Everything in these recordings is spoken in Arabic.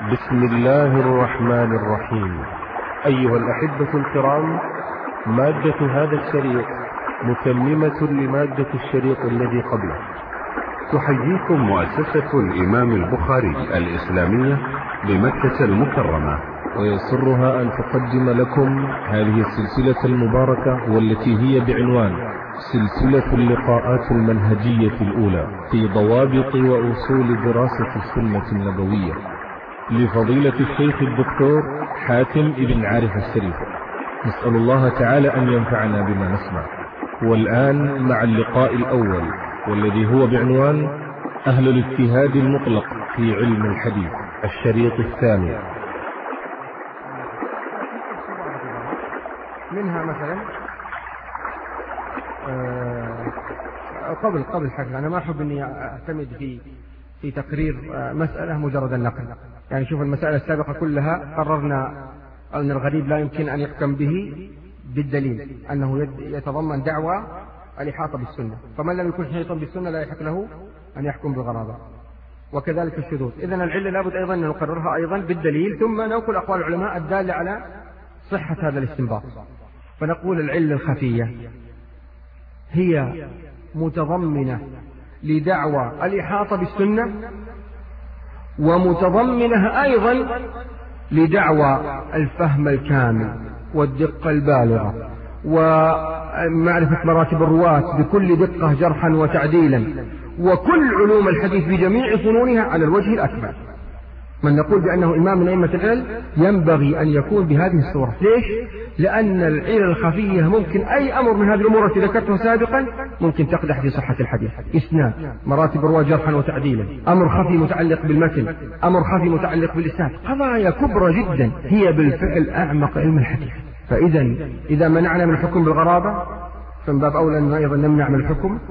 بسم الله الرحمن الرحيم. أيها الأحبة الكرام، مادة هذا الشريط متممة لمادة الشريط الذي قبله. تحييكم مؤسسة الإمام البخاري الإسلامية بمكة المكرمة، ويسرها أن تقدم لكم هذه السلسلة المباركة، والتي هي بعنوان سلسلة اللقاءات المنهجية الأولى في ضوابط وأصول دراسة السنة النبوية، لفضيلة الشيخ الدكتور حاتم ابن عارف الشريف. نسأل الله تعالى أن ينفعنا بما نسمع. والآن مع اللقاء الأول، والذي هو بعنوان أهل الاجتهاد المطلق في علم الحديث، الشريط الثاني. منها مثلا قبل حكي، أنا ما أحب أني أعتمد في تقرير مسألة مجرد النقل. يعني شوف المسألة السابقة كلها قررنا أن الغريب لا يمكن أن يحكم به بالدليل، أنه يتضمن دعوى الإحاطة بالسنة، فمن لم يكن حيطا بالسنة لا يحق له أن يحكم بغرابة. وكذلك الشذوذ. إذن العلة لابد أيضا أن نقررها أيضا بالدليل، ثم ننقل أقوال العلماء الدالة على صحة هذا الاستنباط. فنقول العلة الخفية هي متضمنة لدعوى الإحاطة بالسنة، ومتضمنة أيضا لدعوى الفهم الكامل والدقة البالغة ومعرفة مراتب الرواة بكل دقة جرحا وتعديلا، وكل علوم الحديث بجميع فنونها على الوجه الأكمل. من نقول بأنه إمام من أئمة العلل ينبغي أن يكون بهذه الصورة. ليش؟ لأن العلل الخفية ممكن أي أمر من هذه الأمور التي ذكرتها سابقا ممكن تقدح في صحة الحديث. إسناد، مراتب الرواة جرحا وتعديلا، أمر خفي متعلق بالمتن، أمر خفي متعلق بالإسناد، قضايا كبرى جدا هي بالفعل أعمق علم الحديث. إذا منعنا من الحكم بالغرابة فمن باب أولى أن أيضا نمنع من الحكم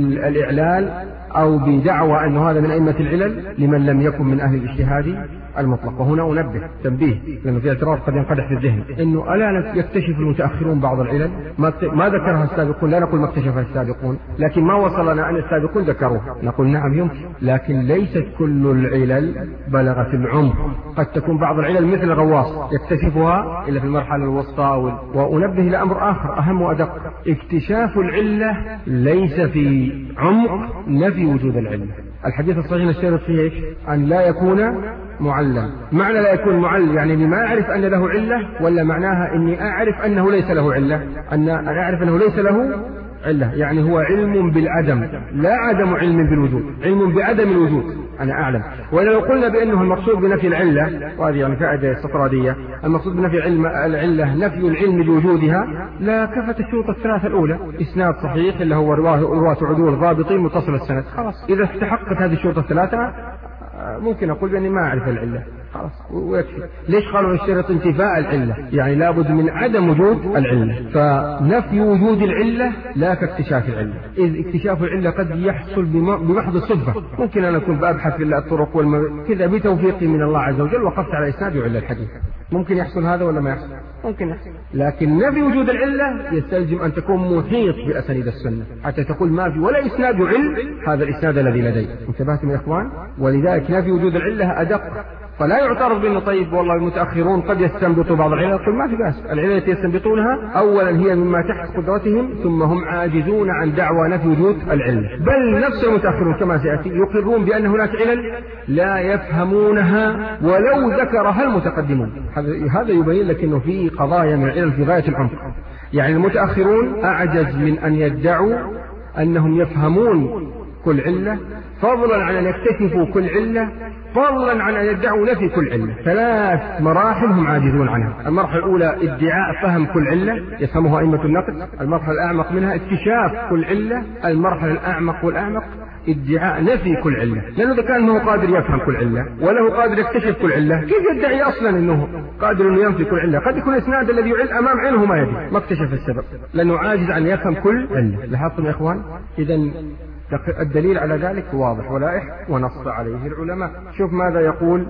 بالإعلال أو بدعوى أن هذا من أئمة العلل لمن لم يكن من أهل الاجتهاد المطلق. وهنا أنبه تنبيه، لأنه في اعتراض قد ينقدح في الذهن، إنه ألا يكتشف المتأخرون بعض العلل ما ذكرها السابقون. لا نقول ما اكتشفها السابقون، لكن ما وصلنا أن السابقون ذكروها. نقول نعم يمكن، لكن ليست كل العلل بلغت العمق. قد تكون بعض العلل مثل الغواص يكتشفها إلا في المرحلة الوسطى. وأنبه إلى أمر آخر أهم وأدق، اكتشاف العلة ليس في عمق نفي وجود العلة. الحديث الصحيح نشترط فيه إيش؟ أن لا يكون معلم. معنى لا يكون معلم يعني أني ما أعرف أن له علة، ولا معناها أني أعرف أنه ليس له علة؟ أنا أعرف أنه ليس له علة، يعني هو علم بالعدم، لا عدم علم بالوجود، علم بعدم الوجود. أنا أعلم. ولو قلنا بأنه المقصود بنفي العلة، وهذه يعني فائدة استطرادية، المقصود بنفي العلة نفي العلم بوجودها، لا كفت الشروط الثلاثة الأولى: إسناد صحيح اللي هو رواة عدول ضابطين متصل السند. خلاص، إذا استحقت هذه الشروط الثلاثة ممكن أقول بأني ما أعرف العلة، خلاص ويكفي. ليش قالوا نشترط انتفاء العلة؟ يعني لابد من عدم وجود العلة. فنفي وجود العلة لا كاكتشاف العلة، إذ اكتشاف العلة قد يحصل بمحض الصدفة. ممكن أن أكون بأبحث في الطرق كذا بتوفيقي من الله عز وجل وقفت على إسناد وعلة الحديث. ممكن يحصل هذا ولا ما يحصل؟ ممكن يحصل. لكن نفي وجود العلة يستلزم أن تكون محيط بأسانيد السنة حتى تقول ما في ولا إسناد يعل هذا الإسناد الذي لدي. انتبهتم يا إخوان؟ ولذلك نفي وجود العلة أدق. فلا يعترض بأنه طيب والله المتأخرون قد يستنبطوا بعض العلل. قل ما في بأس، العلل التي يستنبطونها أولا هي مما تحت قدرتهم، ثم هم عاجزون عن دعوى نفي وجود العلة. بل نفس المتأخرون كما سيأتي يقرون بأن هناك علل لا يفهمونها ولو ذكرها المتقدمون. هذا يبين لك أنه في قضايا من العلل في غاية العمق. يعني المتأخرون أعجز من أن يدعوا أنهم يفهمون كل علة، فضلا عن أن يكتشفوا كل علة، فضلا عن أن يدعوا نفي كل علة. ثلاث مراحل هم عاجزون عنها. المرحلة الأولى ادعاء فهم كل علة يفهمها أئمة النقد. المرحلة الأعمق منها اكتشاف كل علة. المرحلة الأعمق والأعمق ادعاء نفي كل علة. لأنه إذا كان هو قادر يفهم كل علة وله قادر يكتشف كل علة، كيف يدعي أصلا أنه قادر أنه ينفي كل علة؟ قد يكون الإسناد الذي يعل أمام عينه ما يدري، ما اكتشف السبب، لأنه عاجز عن يفهم كل علة. لاحظتم يا إخوان؟ إذن الدليل على ذلك واضح ولائح ونص عليه العلماء. شوف ماذا يقول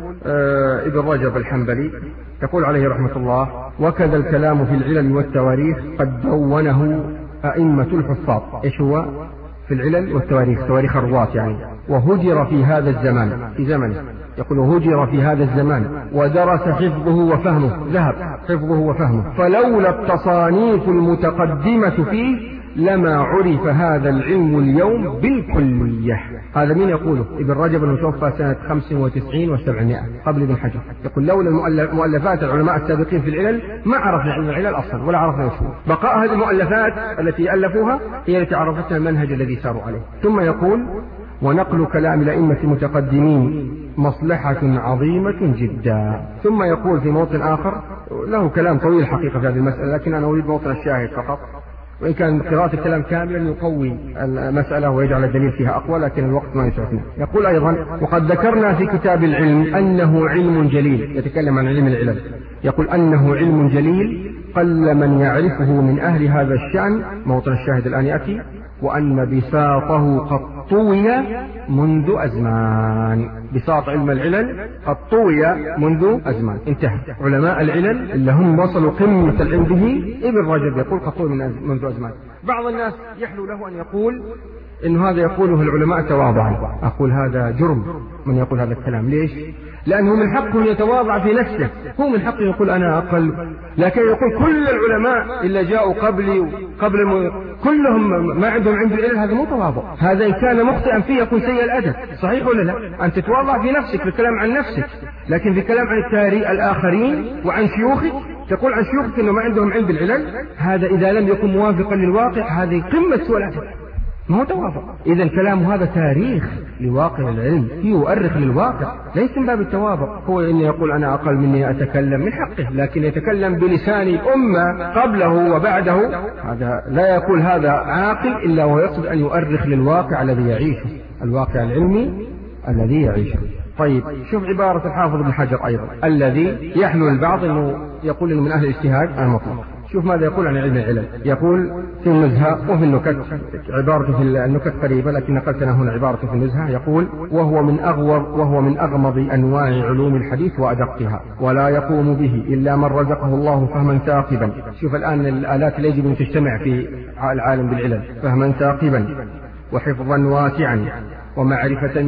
ابن رجب الحنبلي، يقول عليه رحمة الله: وكذا الكلام في العلل والتواريخ قد دونه أئمة الحفاظ. إيش هو؟ في العلل والتواريخ، تواريخ الرواة يعني. وهجر في هذا الزمان، في زمنه يقول هجر في هذا الزمان ودرس حفظه وفهمه، ذهب حفظه وفهمه، فلولا التصانيف المتقدمة فيه لما عرف هذا العلم اليوم بالكلية. هذا مين يقوله؟ ابن رجب المتوفى سنة 95 و700 قبل ابن حجر. يقول لولا مؤلفات العلماء السابقين في العلل ما عرفنا علم العلل أصلا ولا عرفنا وشو. بقاء هذه المؤلفات التي ألفوها هي التي عرفتنا المنهج الذي ساروا عليه. ثم يقول ونقل كلام الأئمة المتقدمين مصلحة عظيمة جدا. ثم يقول في موطن آخر له كلام طويل حقيقة في هذه المسألة، لكن أنا أريد موطن الشاهد فقط، وإن كان قراءة الكلام كاملا يقوي المسألة ويجعل الدليل فيها أقوى، لكن الوقت ما يسعفنا. يقول أيضا وقد ذكرنا في كتاب العلم أنه علم جليل، يتكلم عن علم العلل، يقول أنه علم جليل قل من يعرفه من أهل هذا الشأن، موطن الشاهد الآن يأتي، وأن بساطه قد طوي منذ أزمان. بساط علم العلل قد طوي منذ أزمان، انتهى. علماء العلل اللي هم وصلوا قمة العلم به ابن رجب يقول قد طوي منذ أزمان. بعض الناس يحلو له أن يقول إن هذا يقوله العلماء تواضعا. أقول هذا جرم من يقول هذا الكلام. ليش؟ لأنه من حقه يتواضع في نفسه، هو من حقه يقول أنا أقل، لكن يقول كل العلماء اللي جاءوا قبلي كلهم ما عندهم علم العلل، هذا مو تواضع. هذا إن كان مخطئا فيه يكون سيء الأدب، صحيح ولا لا؟ أن تتواضع في نفسك في الكلام عن نفسك، لكن في الكلام عن الآخرين وعن شيوخك تقول عن شيوخك إنه ما عندهم علم بالعلل، هذا إذا لم يكن موافقا للواقع هذه قمة سوء الأدب، ما هو تواضع. إذا كلام هذا تاريخ لواقع العلم، يؤرخ للواقع، ليس من باب التواضع. هو إن يقول أنا أقل مني أتكلم من حقه، لكن يتكلم بلسان الأمة قبله وبعده، هذا لا يقول هذا عاقل إلا ويقصد أن يؤرخ للواقع الذي يعيشه، الواقع العلمي الذي يعيشه. طيب شوف عبارة الحافظ ابن حجر أيضا الذي يحمل البعض أنه يقول إنه من أهل الاجتهاد المطلق. شوف ماذا يقول عن علم العلل. يقول في النزهة وفي النكت، عبارته في النكت قريبة لكن نقلت أنا هنا عبارته في النزهة، يقول وهو من أغمض أنواع علوم الحديث وأدقها، ولا يقوم به إلا من رزقه الله فهما ثاقبا. شوف الآن الآلات اللي يجب أن تجتمع في العالم بالعلل، فهما ثاقبا وحفظا واسعا ومعرفة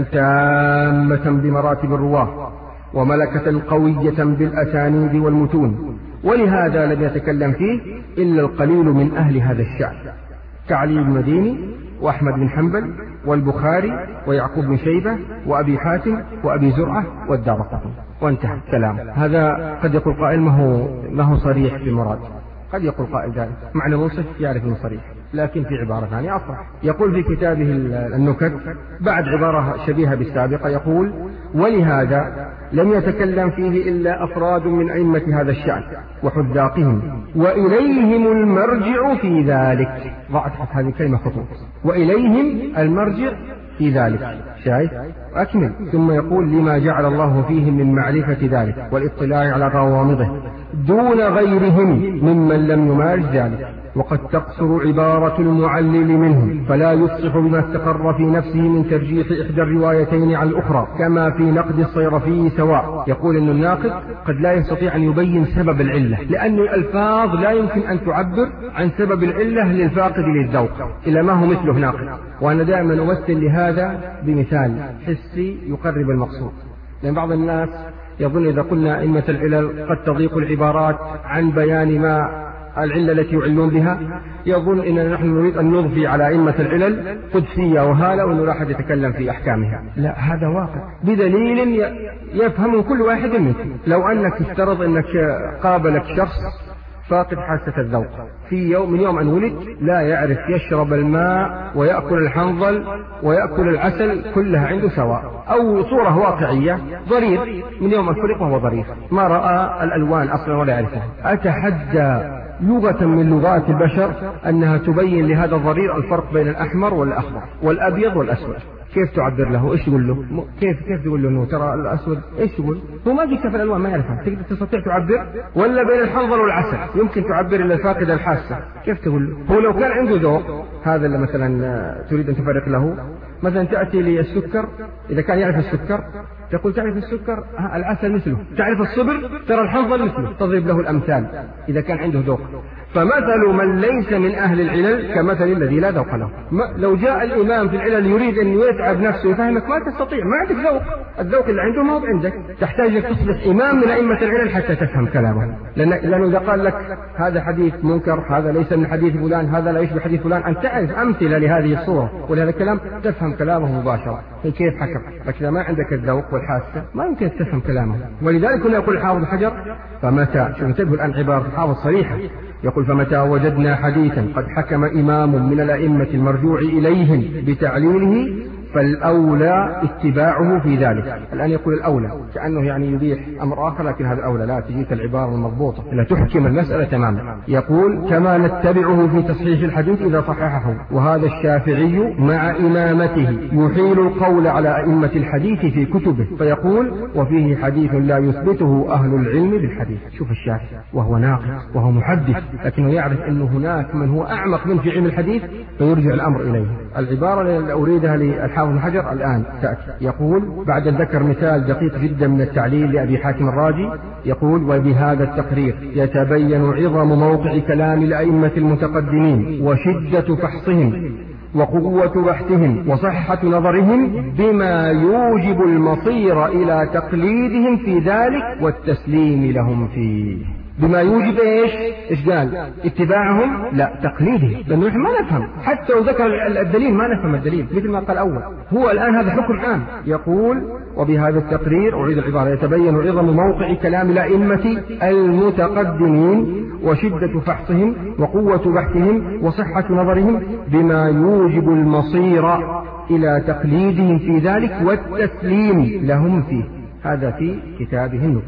تامة بمراتب الرواه وملكة قوية بالأسانيد والمتون، ولهذا لم يتكلم فيه إلا القليل من أهل هذا الشأن كعلي بن المديني وأحمد بن حنبل والبخاري ويعقوب بن شيبة وأبي حاتم وأبي زرعة والدارقطني، وانتهى الكلام. هذا قد يقول قائل ما هو صريح في المراد، قد يقول قائل ذلك معنى منصف يعرف انه صريح، لكن في عبارة ثانية أصرح. يقول في كتابه النكت بعد عبارة شبيهة بالسابقة، يقول ولهذا لم يتكلم فيه إلا أفراد من أئمة هذا الشأن وحذاقهم، وإليهم المرجع في ذلك. ضعت هذه الكلمة خطوط، وإليهم المرجع في ذلك، شايف؟ أكمل. ثم يقول لما جعل الله فيهم من معرفة ذلك والاطلاع على غوامضه دون غيرهم ممن لم يمارس ذلك، وقد تقصر عبارة المعلل منهم فلا يفصح بما استقر في نفسه من ترجيح إحدى الروايتين على الأخرى كما في نقد الصيرفي سواء. يقول أن الناقد قد لا يستطيع أن يبين سبب العلة، لأن الألفاظ لا يمكن أن تعبر عن سبب العلة للفاقد للذوق إلا ما هو مثله ناقد. وأنا دائما أمثل لهذا بمثال حسي يقرب المقصود، لأن بعض الناس يظن إذا قلنا أئمة العلل قد تضيق العبارات عن بيان ما العلة التي يعلون بها، يظن إننا نحن نريد أن نضفي على أئمة العلل قدسية وهالة وأنه لا أحد يتكلم في أحكامها. لا، هذا واقع بدليل يفهمه كل واحد منكم. لو أنك افترض أنك قابلك شخص فاقد حاسة الذوق من يوم أن ولد لا يعرف يشرب الماء ويأكل الحنظل ويأكل العسل كلها عنده سواء، أو صورة واقعية ضرير من يوم أن خلق وهو ضرير ما رأى الألوان أصلا ولا يعرفها، أتحدى لغة من لغات البشر أنها تبين لهذا الضرير الفرق بين الأحمر والأخضر والأبيض والأسود. كيف تعبر له؟ إيش تقول له؟ كيف تقول له إنه ترى الأسود؟ إيش تقول؟ هو ما بيكتب الألوان ما يعرفها، تقدر تستطيع تعبر؟ ولا بين الحنظل والعسل يمكن تعبر إلى الفاقد الحاسة، كيف تقول له؟ هو لو كان عنده ذوق، هذا اللي مثلا تريد أن تفرق له، مثلا تأتي للسكر، إذا كان يعرف السكر تقول تعرف السكر العسل مثله، تعرف الصبر ترى الحنظل مثله، تضرب له الأمثال إذا كان عنده ذوق. فمثل من ليس من أهل العلل كمثل الذي لا ذوق له. لو جاء الإمام في العلل يريد أن يتعب نفسه يفهمك ما تستطيع، ما عندك ذوق، الذوق اللي عنده ما هو عندك، تحتاج أن تصبح إمام من أئمة العلل حتى تفهم كلامه. لأنه إذا قال لك هذا حديث منكر، هذا ليس من حديث فلان، هذا لا يشبه حديث فلان، أن تعرف أمثلة لهذه الصورة ولهذا الكلام تفهم كلامه مباشرة كيف حكم. لكن إذا ما عندك الذوق والحاسة ما يمكن تفهم كلامه. ولذلك هنا يقول الحافظ حجر فمتى، شوف انتبهوا الآن عبارة الحافظ صريحة، يقول فمتى وجدنا حديثا قد حكم إمام من الأئمة المرجوع إليهم بتعليله فالأولى اتباعه في ذلك. الآن يقول الأولى كأنه يعني يبيح أمر آخر، لكن هذا الأولى لا تجيك العبارة المضبوطة لا تحكم المسألة تماما. يقول كما نتبعه في تصحيح الحديث إذا صححه، وهذا الشافعي مع إمامته يحيل القول على أئمة الحديث في كتبه فيقول وفيه حديث لا يثبته أهل العلم بالحديث. شوف الشافعي وهو ناقد وهو محدث، لكنه يعرف أنه هناك من هو أعمق من في علم الحديث فيرجع الأمر إليه. العبارة اللي أريدها للحافظ ابن حجر الآن تأتي، يقول بعد ذكر مثال دقيق جدا من التعليل لأبي حاتم الرازي، يقول وبهذا التقرير يتبين عظم موقع كلام الأئمة المتقدمين وشدة فحصهم وقوة بحثهم وصحة نظرهم بما يوجب المصير إلى تقليدهم في ذلك والتسليم لهم فيه. بما يوجب إيش قال؟ اتباعهم؟ لا، تقليدهم، لأنه نحن ما نفهم حتى لو ذكر الدليل ما نفهم الدليل مثل ما قال أول. هو الآن هذا حكم عام، يقول وبهذا التقرير أعيد العبارة يتبين عظم موقع كلام الأئمة المتقدمين وشدة فحصهم وقوة بحثهم وصحة نظرهم بما يوجب المصير إلى تقليدهم في ذلك والتسليم لهم فيه. هذا في كتابه النكت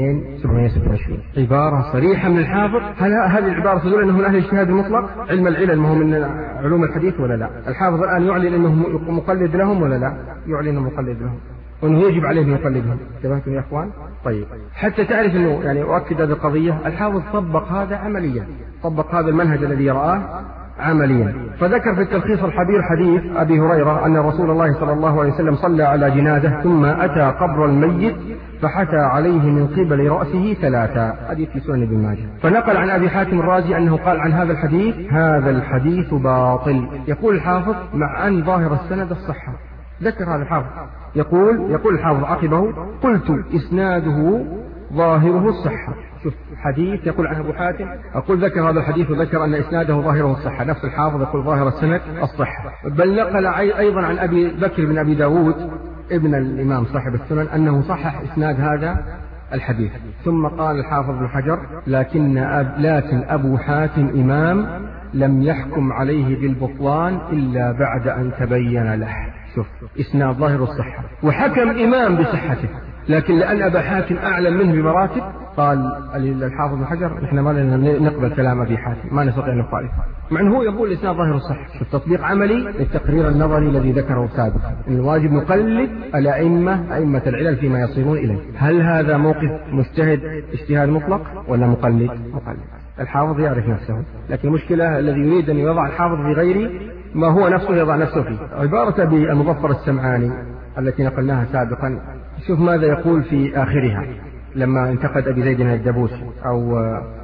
2/726. عبارة صريحة من الحافظ. هل هذه العبارة تدل أنه من أهل الاجتهاد المطلق؟ علم العلل ما هو من علوم الحديث ولا لا؟ الحافظ الآن يعلن أنه مقلد لهم ولا لا؟ يعلن أنه مقلد لهم وأنه يجب عليه أن يقلدهم. انتبهتم يا أخوان؟ طيب حتى تعرف أنه يعني أؤكد هذه القضية، الحافظ طبق هذا عمليا، طبق هذا المنهج الذي رآه عمليا. فذكر في التلخيص الحبير حديث أبي هريرة أن رسول الله صلى الله عليه وسلم صلى على جنازة ثم أتى قبر الميت فحتى عليه من قبل رأسه 3. حديث في سنن ابن ماجه. فنقل عن أبي حاتم الرازي أنه قال عن هذا الحديث هذا الحديث باطل. يقول الحافظ مع أن ظاهر السند الصحة، ذكر هذا الحافظ، يقول الحافظ عقبه قلت إسناده ظاهره الصحة. شوف حديث يقول عن أبو حاتم، أقول ذكر هذا الحديث وذكر أن إسناده ظاهره الصحة، نفس الحافظ يقول ظاهر السند الصحة. بل نقل أيضا عن أبي بكر بن أبي داود ابن الإمام صاحب السنن أنه صحح إسناد هذا الحديث. ثم قال الحافظ بن حجر لكن أبو حاتم إمام لم يحكم عليه بالبطلان إلا بعد أن تبين له. شوف إسناد ظاهر الصحة وحكم إمام بصحته، لكن لأن أبا حاتم أعلم منه بمراتب قال الحافظ بن حجر نحن ما لنا نقبل كلام أبي حاتم، ما نستطيع أن نخالف، مع أنه هو يقول الإسناد ظاهر الصحة. شوف تطبيق عملي للتقرير النظري الذي ذكره سابقا، إن الواجب نقلد أئمة العلل فيما يصيرون إليه. هل هذا موقف مجتهد اجتهاد مطلق ولا مقلد؟ مقلد. الحافظ يعرف نفسه، لكن المشكلة الذي يريد أن يضع الحافظ في غيره ما هو نفسه يضع نفسه فيه. عبارة بالمظفر السمعاني التي نقلناها سابقا، شوف ماذا يقول في آخرها لما انتقد أبي زيد الدبوسي، أو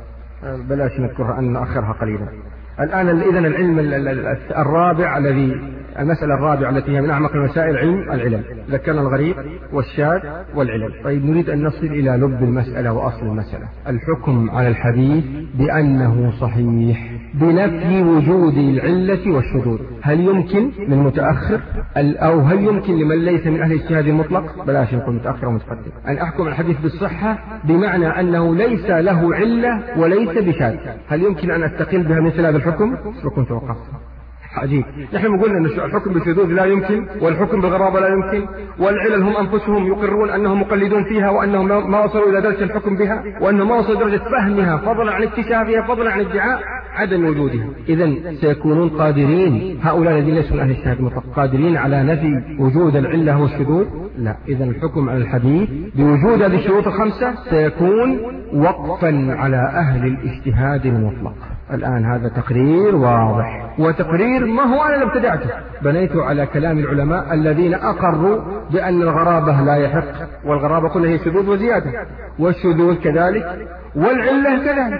بلاش نذكرها أن نأخرها قليلا. الآن إذن العلم الرابع المسألة الرابعة التي هي من أعمق المسائل علم العلل، ذكرنا الغريب والشاذ والعلل. طيب نريد أن نصل إلى لب المسألة وأصل المسألة، الحكم على الحديث بأنه صحيح بنفي وجود العلة والشذوذ. هل يمكن للمتأخر أو هل يمكن لمن ليس من أهل الاجتهاد المطلق، بلاش نقول متأخر ومتقدم، أن أحكم الحديث بالصحة بمعنى أنه ليس له علة وليس بشاذ؟ هل يمكن أن أستقل بها مثل هذا الحكم؟ وكنت وقفت عجيب. نحن قلنا أن الحكم بالشذوذ لا يمكن، والحكم بالغرابة لا يمكن، والعلل هم أنفسهم يقرون أنهم مقلدون فيها وأنهم ما وصلوا إلى درجة الحكم بها، وأنهم ما وصلوا درجة فهمها فضلا عن اكتشافها فضلا عن ادعاء عدم وجودها. إذن سيكونون قادرين هؤلاء الذين ليسوا من أهل الاجتهاد المطلق قادرين على نفي وجود العلة والشذوذ؟ لا. إذن الحكم على الحديث بوجود هذه الشروط الخمسة سيكون وقفا على أهل الاجتهاد المطلق. الآن هذا تقرير واضح، وتقرير ما هو أنا اللي ابتدعته، بنيته على كلام العلماء الذين أقروا بأن الغرابة لا يحق، والغرابة كلها هي شذوذ وزيادة، والشذوذ كذلك، والعلة كذلك.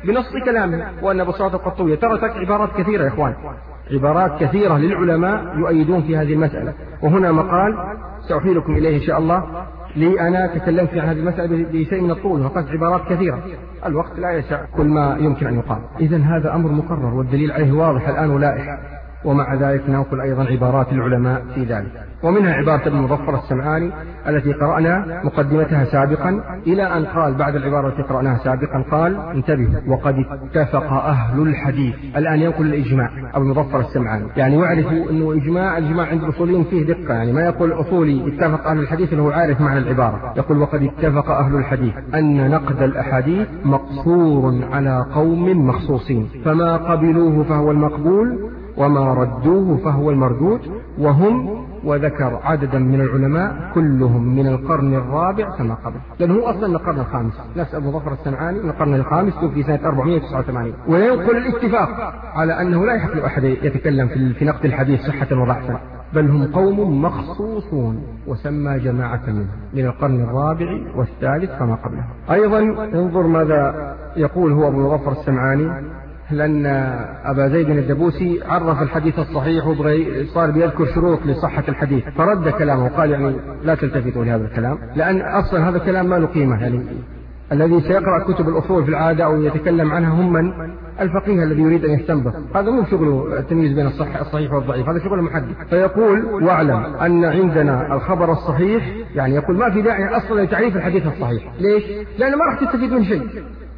بنص كلامه. وأن بساطة القطوية ترى عبارات كثيرة يا إخوان، عبارات كثيرة للعلماء يؤيدون في هذه المسألة. وهنا مقال سأحيلكم إليه إن شاء الله، لي أنا تكلمت عن هذه المسألة بشيء من الطول وقد عبارات كثيرة، الوقت لا يسع كل ما يمكن أن يقال. إذن هذا أمر مقرر والدليل عليه واضح الآن ولائح، ومع ذلك ننقل أيضا عبارات العلماء في ذلك، ومنها عبارة ابن مظفر السمعاني التي قرأنا مقدمتها سابقا، إلى أن قال بعد العبارة التي قرأناها سابقا قال انتبهوا وقد اتفق أهل الحديث. الآن ينقل الإجماع أبو مظفر السمعاني، يعني يعرفوا أنه الإجماع عند الأصوليين فيه دقة، يعني ما يقول أصولي اتفق أهل الحديث اللي هو عارف معنى العبارة، يقول وقد اتفق أهل الحديث أن نقد الأحاديث مقصور على قوم مخصوصين، فما قبلوه فهو المقبول وما ردوه فهو المردود، وهم، وذكر عددا من العلماء كلهم من القرن الرابع كما قبل، لأنه هو أصلا من القرن الخامس، نفس أبو ظفر السمعاني من القرن الخامس توفي سنة 489. وينقل الاتفاق على أنه لا يحق أحد يتكلم في نقد الحديث صحة وضعفا، بل هم قوم مخصوصون، وسمى جماعة منهم من القرن الرابع والثالث كما قبله. أيضا انظر ماذا يقول هو أبو ظفر السمعاني، لأن أبا زيد الدبوسي عرف الحديث الصحيح وصار بيذكر شروط لصحة الحديث، فرد كلامه وقال يعني لا تلتفتوا لهذا الكلام، لأن أصلا هذا الكلام ما له قيمة. يعني الذي سيقرأ كتب الأصول في العادة أو يتكلم عنها هم من الفقيه الذي يريد أن يستنبط، هذا مو شغله التمييز بين الصحيح والضعيف، هذا شغل المحدث. فيقول واعلم أن عندنا الخبر الصحيح، يعني يقول ما في داعي أصلا لتعريف الحديث الصحيح. ليش؟ لأن ما راح تستفيد من شيء.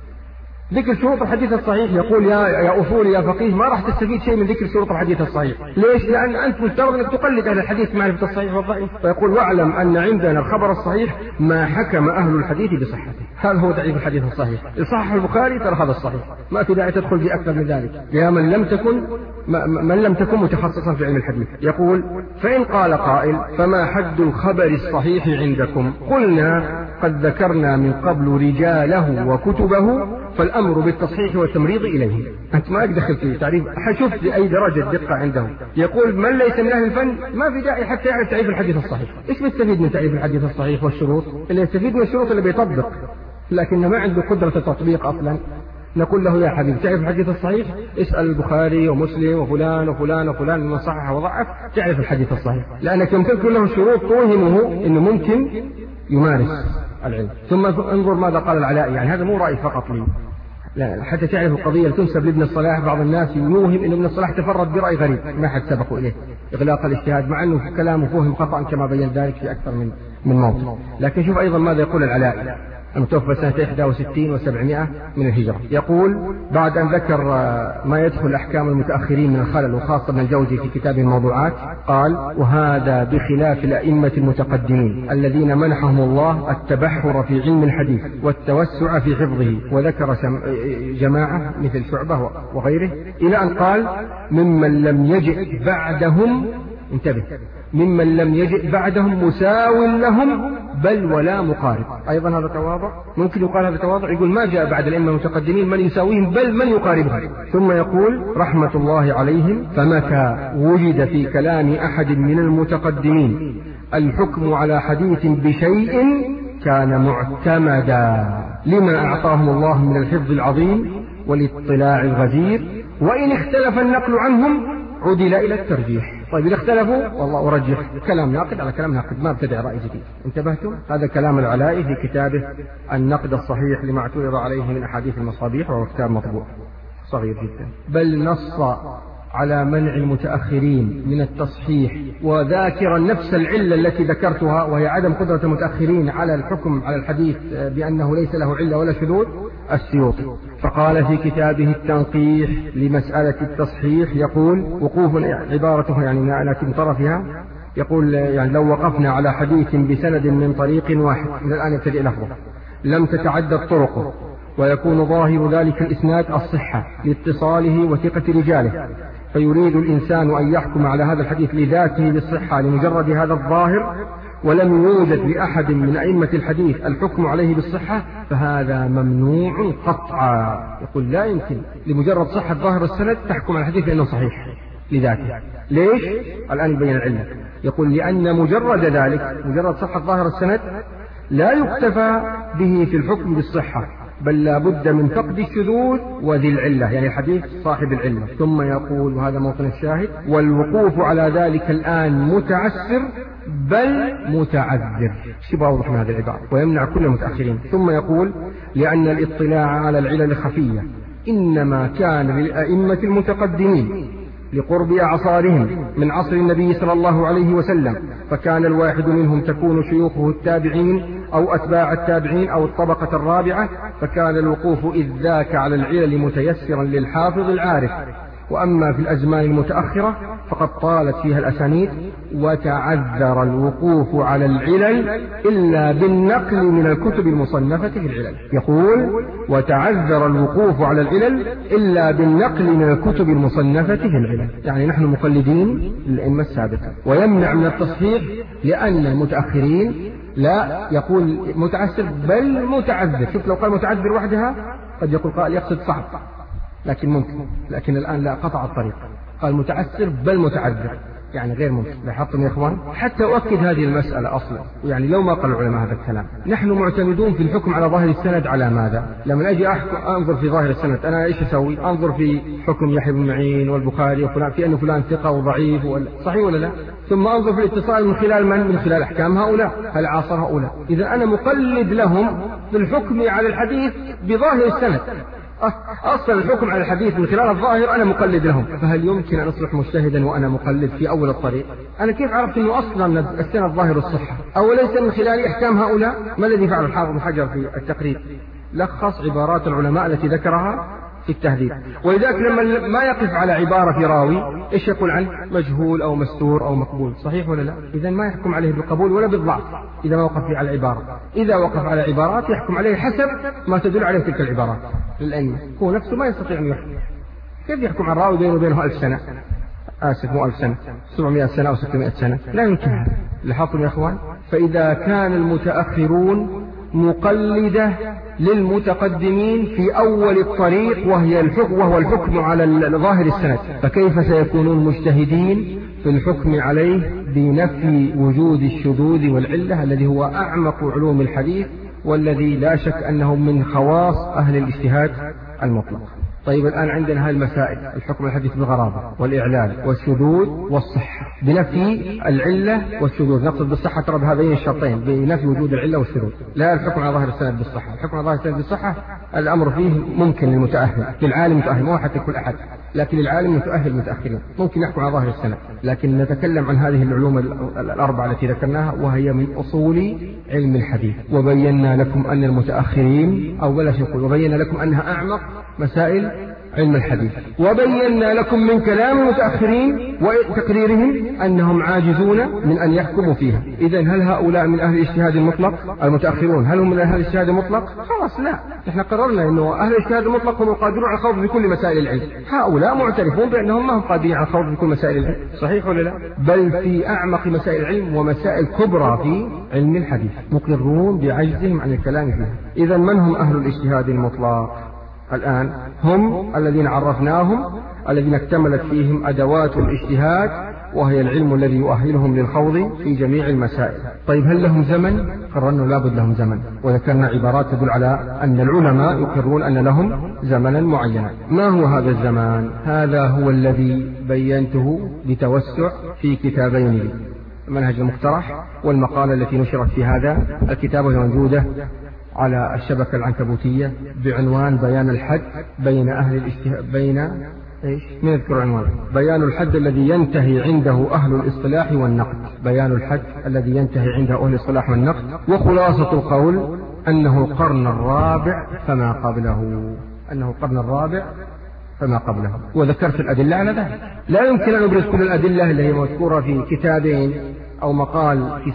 ذكر شروط الحديث الصحيح، يقول يا أصولي يا فقيه ما راح تستفيد شيء من ذكر شروط الحديث الصحيح. ليش؟ لأن أنت مفترض أنك تقلد أهل الحديث معرفة الصحيح والضعيف. فيقول واعلم أن عندنا الخبر الصحيح ما حكم أهل الحديث بصحته، هذا هو تعريف الحديث الصحيح. يصحح البخاري ترى هذا الصحيح، ما في داعي تدخل في أكثر من ذلك يا من لم تكن متخصصا في علم الحديث. يقول فإن قال قائل فما حد الخبر الصحيح عندكم؟ قلنا قد ذكرنا من قبل رجاله وكتبه، فالأمر بالتصحيح والتمريض إليه. أنت ما دخل في تعريف، حشوف لأي درجة دقة عنده. يقول من ليس من أهل الفن ما في داعي حتى يعرف تعريف الحديث الصحيح. إيش بيستفيد من تعريف الحديث الصحيح والشروط؟ اللي يستفيد من الشروط اللي بيطبق، لكن ما عنده قدرة التطبيق أصلا. نقول له يا حبيبي تعرف الحديث الصحيح؟ اسأل البخاري ومسلم وفلان وفلان وفلان من صحح وضعف تعرف الحديث الصحيح، لأنك يمكن له شروط توهمه إنه ممكن يمارس العلم. ثم انظر ماذا قال العلاء، يعني هذا مو رأي فقط لي، لا حتى تعرف القضية تنسب لابن الصلاح. بعض الناس يوهم أن ابن الصلاح تفرد برأي غريب ما حد سبقوا إليه، إغلاق الاجتهاد، مع أنه كلامه فهم خطأ كما بين ذلك في أكثر من موضع. لكن شوف أيضا ماذا يقول العلاء المتوفى سنة 61 و700 من الهجرة. يقول بعد أن ذكر ما يدخل أحكام المتأخرين من الخلل وخاصة ابن الجوزي في كتاب الموضوعات، قال وهذا بخلاف الأئمة المتقدمين الذين منحهم الله التبحر في علم الحديث والتوسع في حفظه، وذكر جماعة مثل شعبة وغيره، إلى أن قال ممن لم يجئ بعدهم، انتبه، ممن لم يجئ بعدهم مساو لهم بل ولا مقارب. أيضا هذا تواضع، ممكن يقال هذا تواضع، يقول ما جاء بعد الأئمة المتقدمين من يساويهم بل من يقاربهم. ثم يقول رحمة الله عليهم فمتى وجد في كلام أحد من المتقدمين الحكم على حديث بشيء كان معتمدا لما أعطاهم الله من الحفظ العظيم والاطلاع الغزير، وإن اختلف النقل عنهم عدل إلى الترجيح. طيب إذا اختلفوا والله أرجح كلام ناقد على كلام ناقد، ما ابتدع رأي جديد. انتبهتم؟ هذا كلام العلائي في كتابه النقد الصحيح لما اعترض عليه من أحاديث المصابيح، وهو كتاب مطبوع صغير جدا. بل نص على منع المتأخرين من التصحيح، وذاكرا نفس العلة التي ذكرتها وهي عدم قدرة المتأخرين على الحكم على الحديث بأنه ليس له علة ولا شذوذ، السيوطي. فقال في كتابه التنقيح لمسألة التصحيح، يقول وقوف عبارته يعني لكن طرفها، يقول يعني لو وقفنا على حديث بسند من طريق واحد، من الآن يبتدئ لفظه، لم تتعدد طرقه، ويكون ظاهر ذلك الإسناد الصحة لاتصاله وثقة رجاله، فيريد الإنسان أن يحكم على هذا الحديث لذاته للصحة لمجرد هذا الظاهر، ولم يوجد لأحد من أئمة الحديث الحكم عليه بالصحة، فهذا ممنوع قطعا. يقول لا يمكن لمجرد صحة ظاهر السند تحكم على الحديث لأنه صحيح لذاته. ليش؟ الآن يبين العلة. يقول لأن مجرد ذلك، مجرد صحة ظاهر السند لا يكتفى به في الحكم بالصحة، بل لا بد من فقد الشذوذ وذي العلة، يعني الحديث صاحب العلة. ثم يقول، وهذا موطن الشاهد: والوقوف على ذلك الآن متعسر بل متعذر. شبه أوضح من هذه العبارة، ويمنع كل المتأخرين. ثم يقول: لأن الاطلاع على العلل الخفية إنما كان للأئمة المتقدمين لقرب أعصارهم من عصر النبي صلى الله عليه وسلم، فكان الواحد منهم تكون شيوخه التابعين أو أتباع التابعين أو الطبقة الرابعة، فكان الوقوف إذ ذاك على العلل متيسرا للحافظ العارف. وأما في الأزمان المتأخرة فقد طالت فيها الأسانيد، وتعذر الوقوف على العلل إلا بالنقل من الكتب المصنفة في العلل. يقول: وتعذر الوقوف على العلل إلا بالنقل من الكتب المصنفة في العلل، يعني نحن مقلدين للأئمة السابقة. ويمنع من التصحيح لأن المتأخرين لا يقول متعسر بل متعذر. شوف، لو قال متعذر وحدها قد يقول قائل يقصد صعب، لكن ممكن، لكن الآن لا، قطع الطريق، قال متعسر بل متعذر، يعني غير ممكن. لاحظتم يا إخوان؟ حتى أؤكد هذه المسألة أصلا، يعني لو ما قال العلماء هذا الكلام. نحن معتمدون في الحكم على ظاهر السند على ماذا؟ لما أجي أنظر في ظاهر السند أنا إيش أسوي؟ أنظر في حكم يحيى بن معين والبخاري وفلان في أنه فلان ثقة وضعيف صحيح ولا لا؟ ثم أنظر في الاتصال من خلال من؟ من خلال أحكام هؤلاء، هل عاصر هؤلاء. إذا أنا مقلد لهم في الحكم على الحديث بظاهر السند. أصلا الحكم على الحديث من خلال الظاهر أنا مقلد لهم، فهل يمكن أن أصبح مجتهدا وأنا مقلد في أول الطريق؟ أنا كيف عرفت أنه أصلا السند ظاهر الصحة؟ أو ليس من خلال أحكام هؤلاء؟ ما الذي فعل الحافظ بن حجر في التقريب؟ لخص عبارات العلماء التي ذكرها في التهذيب. ولذلك لما ما يقف على عبارة في راوي إيش يقول عنه؟ مجهول أو مستور أو مقبول، صحيح ولا لا؟ إذا ما يحكم عليه بالقبول ولا بالضعف إذا ما وقف على العبارة. إذا وقف على عبارات يحكم عليه حسب ما تدل عليه تلك العبارات للأئمة. هو نفسه ما يستطيع أن يحكم. كيف يحكم عن راوي بينه وبينه 1000 سنة؟ آسف، مو 1000 سنة، 700 سنة أو 600 سنة، لا يمكن هذا. لاحظتم يا إخوان؟ فإذا كان المتأخرون مقلدة للمتقدمين في أول الطريق وهو الحكم على ظاهر السند، فكيف سيكونون مجتهدين في الحكم عليه بنفي وجود الشذوذ والعلة الذي هو أعمق علوم الحديث والذي لا شك أنه من خواص أهل الاجتهاد المطلق. طيب الآن عندنا هذه المسائل: الحكم الحديث بالغرابة والإعلال والشذوذ والصحة، بنفي العلة والشذوذ. نقصد بالصحة ترى بهذين الشرطين، بنفي وجود العلة والشذوذ، لا الحكم على ظاهر السند بالصحة. الحكم على ظاهر السند بالصحة الأمر فيه ممكن للمتأهل، للعالم المتأهل، مو حتى كل أحد، لكن العالم المتأهل المتأخرين ممكن يحكم على ظاهر السند. لكن نتكلم عن هذه العلوم الأربعة التي ذكرناها وهي من أصول علم الحديث. وبينا لكم أن المتأخرين، أو بلاش نقول، وبينا لكم أنها أعمق مسائل علم الحديث، وبينا لكم من كلام المتأخرين وتقريرهم أنهم عاجزون من أن يحكموا فيها. إذن هل هؤلاء من أهل الاجتهاد المطلق؟ المتأخرون هل هم من أهل الاجتهاد المطلق؟ خلاص لا، نحن قررنا أنه أهل الاجتهاد المطلق هم القادرون على الخوض في كل مسائل العلم. هؤلاء معترفون بأنهم ما هم قادرين على الخوض في كل مسائل العلم، صحيح ولا لا؟ بل في أعمق مسائل العلم ومسائل كبرى في علم الحديث مقرون بعجزهم عن الكلام فيها. إذن من هم أهل الاجتهاد المطلق؟ الآن هم الذين عرفناهم، الذين اكتملت فيهم أدوات الاجتهاد وهي العلم الذي يؤهلهم للخوض في جميع المسائل. طيب هل لهم زمن؟ قررنا لابد لهم زمن، وذكرنا عبارات تدل على أن العلماء يقرون أن لهم زمنا معينا. ما هو هذا الزمان؟ هذا هو الذي بينته بتوسع في كتابين لي: المنهج المقترح والمقالة التي نشرت في هذا الكتاب وهي موجودة على الشبكة العنكبوتية بعنوان بيان الحد بين أهل الاجتهاد من يذكر عنوان؟ بيان الحد الذي ينتهي عنده أهل الإصطلاح والنقد. بيان الحد الذي ينتهي عنده أهل الإصطلاح والنقد. وخلاصة القول أنه القرن الرابع فما قبله، أنه القرن الرابع فما قبله. وذكرت الأدلة على ذلك. لا يمكن أن نبرز كل الأدلة اللي هي مذكورة في كتابين أو مقال في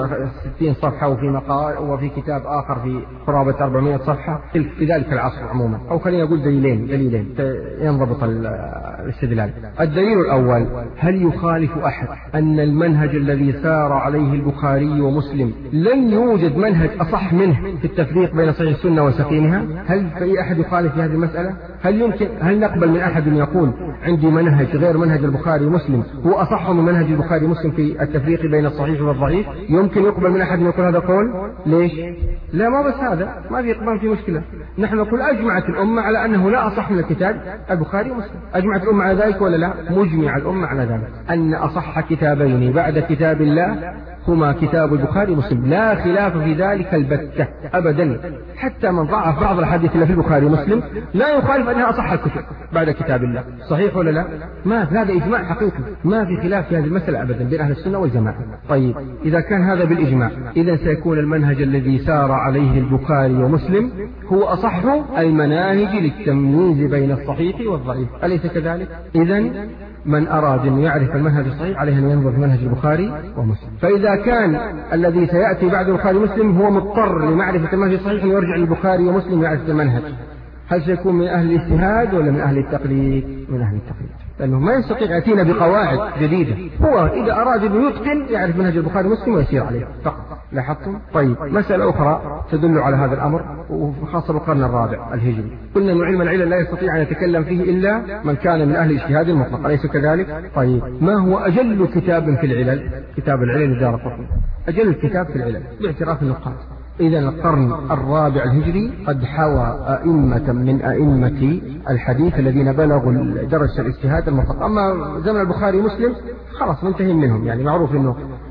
60 صفحة وفي كتاب آخر في قرابة 400 صفحة في ذلك العصر عموما. أو خلينا نقول دليلين ينضبط الاستدلال. الدليل الأول: هل يخالف أحد أن المنهج الذي سار عليه البخاري ومسلم لن يوجد منهج أصح منه في التفريق بين صحيح السنة وسقيمها؟ هل في أحد يخالف في هذه المسألة؟ هل نقبل من أحد يقول عندي منهج غير منهج البخاري ومسلم هو أصح من منهج البخاري ومسلم في التفريق بين الصحيح والضعيف، يمكن يقبل من أحد يقول هذا قول؟ ليش؟ لا ما بس هذا، ما في إقبال، في مشكلة. نحن نقول أجمعت الأمة على أنه لا أصح من الكتاب البخاري ومسلم. أجمعت الأمة على ذلك ولا لا؟ مجمع الأمة على ذلك، أن أصح كتابين بعد كتاب الله هما كتاب البخاري ومسلم، لا خلاف في ذلك البتة أبدا. حتى من ضعف بعض الحديث اللي في البخاري ومسلم لا يخالف أنها أصح الكتب بعد كتاب الله. صحيح ولا لا؟ ما في، هذا إجماع حقيقي، ما في خلاف في هذه المسألة أبدا بين أهل السنة والجماعة. طيب إذا كان هذا بالإجماع، إذا سيكون المنهج الذي سار عليه البخاري ومسلم هو أصح المناهج للتمييز بين الصحيح والضعيف، أليس كذلك؟ إذن من أراد أن يعرف المنهج الصحيح عليه أن ينظر في منهج البخاري ومسلم. فإذا كان الذي سيأتي بعد البخاري ومسلم هو مضطر لمعرفة المنهج الصحيح أن يرجع للبخاري ومسلم يعرف المنهج، هل سيكون من أهل الاجتهاد ولا من أهل التقليد؟ من أهل التقليد، لأنه ما يستطيع يأتينا بقواعد جديدة. هو إذا أراد أن يتقن يعرف منهج البخاري ومسلم ويسير عليه فقط. لاحظتم؟ طيب مسألة أخرى تدل على هذا الأمر وخاصة بالقرن الرابع الهجري، قلنا أن علم العلل لا يستطيع أن يتكلم فيه إلا من كان من أهل الاجتهاد المطلق، أليس كذلك؟ طيب ما هو أجل كتاب في العلل؟ كتاب العلل للدارقطني، أجل الكتاب في العلل باعتراف النقاد. إذا القرن الرابع الهجري قد حوى أئمة من أئمة الحديث الذين بلغوا درجة الاجتهاد المطلق. أما زمن البخاري ومسلم خلاص منتهين منهم، يعني معروف أنه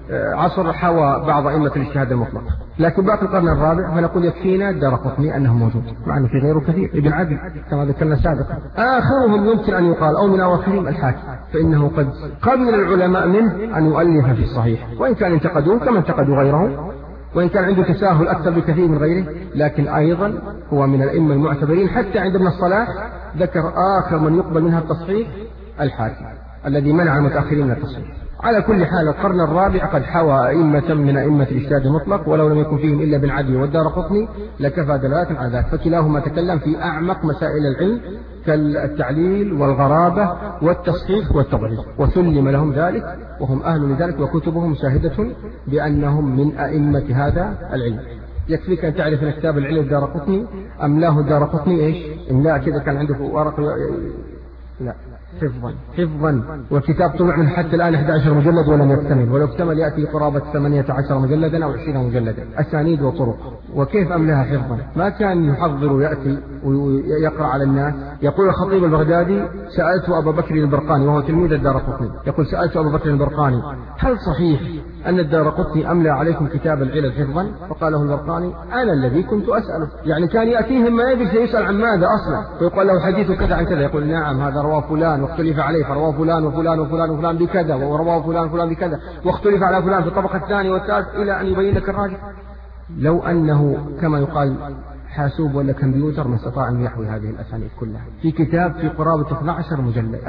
عصر حوى بعض أئمة الاجتهاد المطلق، لكن باقي القرن الرابع فنقول يكفينا الدارقطني أنه موجود، مع أنه في غيره كثير، ابن عدي كما ذكرنا سابقا. آخرهم يمكن أن يقال أو من أواخرهم الحاكم، فإنه قد قبل العلماء منه أن يؤلف في الصحيح، وإن كان انتقدوه كما انتقدوا غيره، وإن كان عنده تساهل أكثر بكثير من غيره، لكن أيضا هو من الأئمة المعتبرين. حتى عند ابن الصلاح ذكر آخر من يقبل منها التصحيح الحاكم الذي منع المتأخرين من التصحيح. على كل حال القرن الرابع قد حوى أئمة من أئمة الاجتهاد المطلق، ولو لم يكن فيهم إلا ابن عدي والدارقطني لكفى دلالة على ذلك، فكلاهما تكلم في أعمق مسائل العلم كالتعليل والغرابة والتصحيح والتضعيف، وسلم لهم ذلك وهم أهل لذلك، وكتبهم شاهدة بأنهم من أئمة هذا العلم. يكفيك أن تعرف أن كتاب العلم الدارقطني أملاه الدارقطني إيش؟ إملاء كذا كان عنده ورق، لا حفظا، وكتاب طلع من حتى الآن 11 مجلد ولم يكتمل، ولو اكتمل يأتي قرابة 18 مجلدا أو 20 مجلدا، أسانيد وطرق. وكيف أملاها حفظا؟ ما كان يحضر ويأتي ويقرأ على الناس. يقول الخطيب البغدادي سألت أبا بكر البرقاني وهو تلميذ الدارقطني، يقول سألت أبا بكر البرقاني هل صحيح أن الدارقطني أملى عليكم كتاب العلل حفظا؟ فقال له البرقاني أنا الذي كنت أسأله، يعني كان يأتيهم ما يدري سيسأل عن ماذا أصلا، ويقول له حديث كذا عن كذا، يقول نعم هذا رواه فلان واختلف عليه، فرواه فلان وفلان وفلان وفلان بكذا، ورواه فلان وفلان بكذا، واختلف على فلان في الطبقة الثانية والثالث، إلى أن يبين لك الراجح. لو أنه كما يقال حاسوب ولا كمبيوتر ما استطاع أن يحوي هذه الأسانيد كلها في كتاب في قرابة 18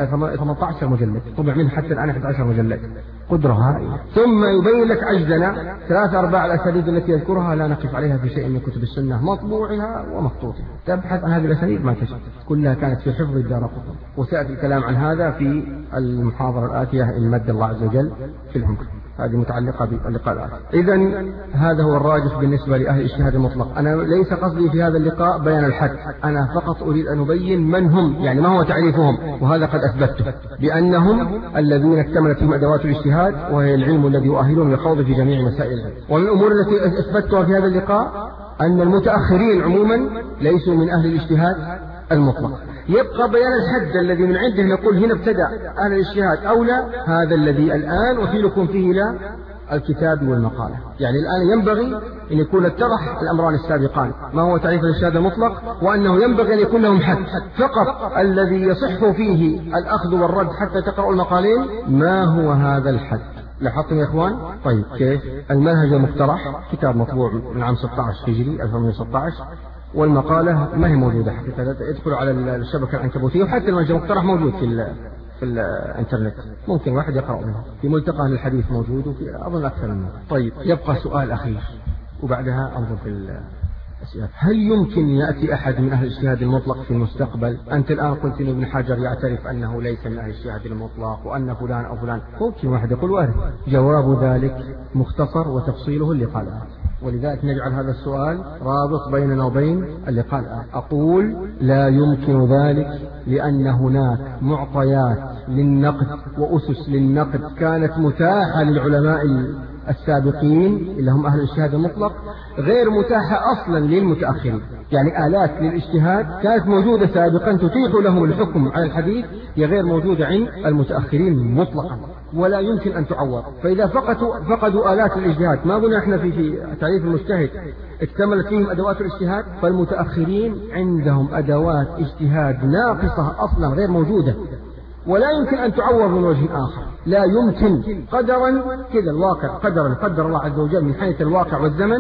مجلد طبع منه حتى الآن 11 مجلد، قدرة هائلة. ثم يبين لك عجزنا 3/4 الأسانيد التي يذكرها لا نقف عليها في شيء من كتب السنة مطبوعها ومخطوطها، تبحث عن هذه الأسانيد ما تجد، كلها كانت في حفظ الدارقطني. وسيأتي الكلام عن هذا في المحاضرة الآتية إن مد الله عز وجل في العمر، هذه متعلقة باللقاء الآخر. إذن هذا هو الراجح بالنسبة لأهل الاجتهاد المطلق. أنا ليس قصدي في هذا اللقاء بيان الحد، أنا فقط أريد أن أبين من هم، يعني ما هو تعريفهم، وهذا قد أثبته بأنهم الذين اكتملت فيهم أدوات الاجتهاد، وهي العلم الذي يؤهلهم للخوض في جميع مسائل العلم. ومن الأمور التي أثبتها في هذا اللقاء أن المتأخرين عموما ليسوا من أهل الاجتهاد المطلق. يبقى بيان الحد الذي من عنده نقول هنا ابتدأ أهل الاجتهاد أو لا، هذا الذي الآن أثيركم فيه لا الكتاب والمقالة. يعني الآن ينبغي أن يكون اتضح الأمران السابقان، ما هو تعريف الاجتهاد المطلق، وأنه ينبغي أن يكون لهم حد فقط الذي يصح فيه الأخذ والرد حتى تقرأوا المقالين. ما هو هذا الحد؟ لاحظتم يا إخوان؟ طيب كيف؟ المنهج المقترح كتاب مطبوع من عام 16 هجري 2016، والمقالة ما هي موجودة حقيقة، ادخلوا على الشبكة العنكبوتية، وحتى المنهج المقترح موجود في الانترنت، ممكن واحد يقرأ منه، في ملتقى الحديث موجود، وفي أظن أكثر منه. طيب يبقى سؤال أخير وبعدها أنظر في الأسئلة. هل يمكن يأتي أحد من أهل الاجتهاد المطلق في المستقبل؟ أنت الآن قلت إن ابن حجر يعترف أنه ليس من أهل الاجتهاد المطلق، وأن فلان أو فلان، ممكن واحد يقول وارد. جواب ذلك مختصر وتفصيله اللقاء الآن، ولذلك نجعل هذا السؤال رابط بيننا وبين اللقاء الآن. أقول لا يمكن ذلك لأن هناك معطيات للنقد وأسس للنقد كانت متاحة للعلماء السابقين اللي هم أهل الاجتهاد المطلق غير متاحة أصلا للمتأخرين. يعني آلات للاجتهاد كانت موجودة سابقا تتيح لهم الحكم على الحديث هي غير موجودة عند المتأخرين مطلقا ولا يمكن أن تعوض. فإذا فقدوا آلات الاجتهاد، ما قلنا احنا في تعريف المجتهد اكتملت فيهم أدوات الاجتهاد، فالمتأخرين عندهم أدوات اجتهاد ناقصة أصلا غير موجودة ولا يمكن أن تعوض من وجه آخر. لا يمكن قدرا كذا، الواقع قدرا قدر الله عز وجل من حيث الواقع والزمن،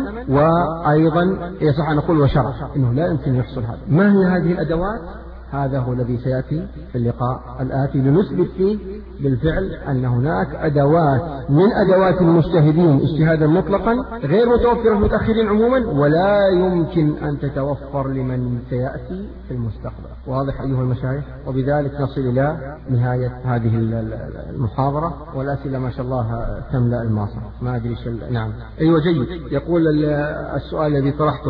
وأيضا يصح أن نقول وشرع إنه لا يمكن يحصل هذا. ما هي هذه الأدوات؟ هذا هو الذي سيأتي في اللقاء الآتي لنثبت فيه بالفعل أن هناك أدوات من أدوات المجتهدين اجتهادا مطلقا غير متوفرة في المتأخرين عموما ولا يمكن أن تتوفر لمن سيأتي في المستقبل. واضح أيها المشايخ؟ وبذلك نصل إلى نهاية هذه المحاضرة، والأسئلة ما شاء الله تملأ الماصر. ما أدري نعم أيوة جيد. يقول السؤال الذي طرحته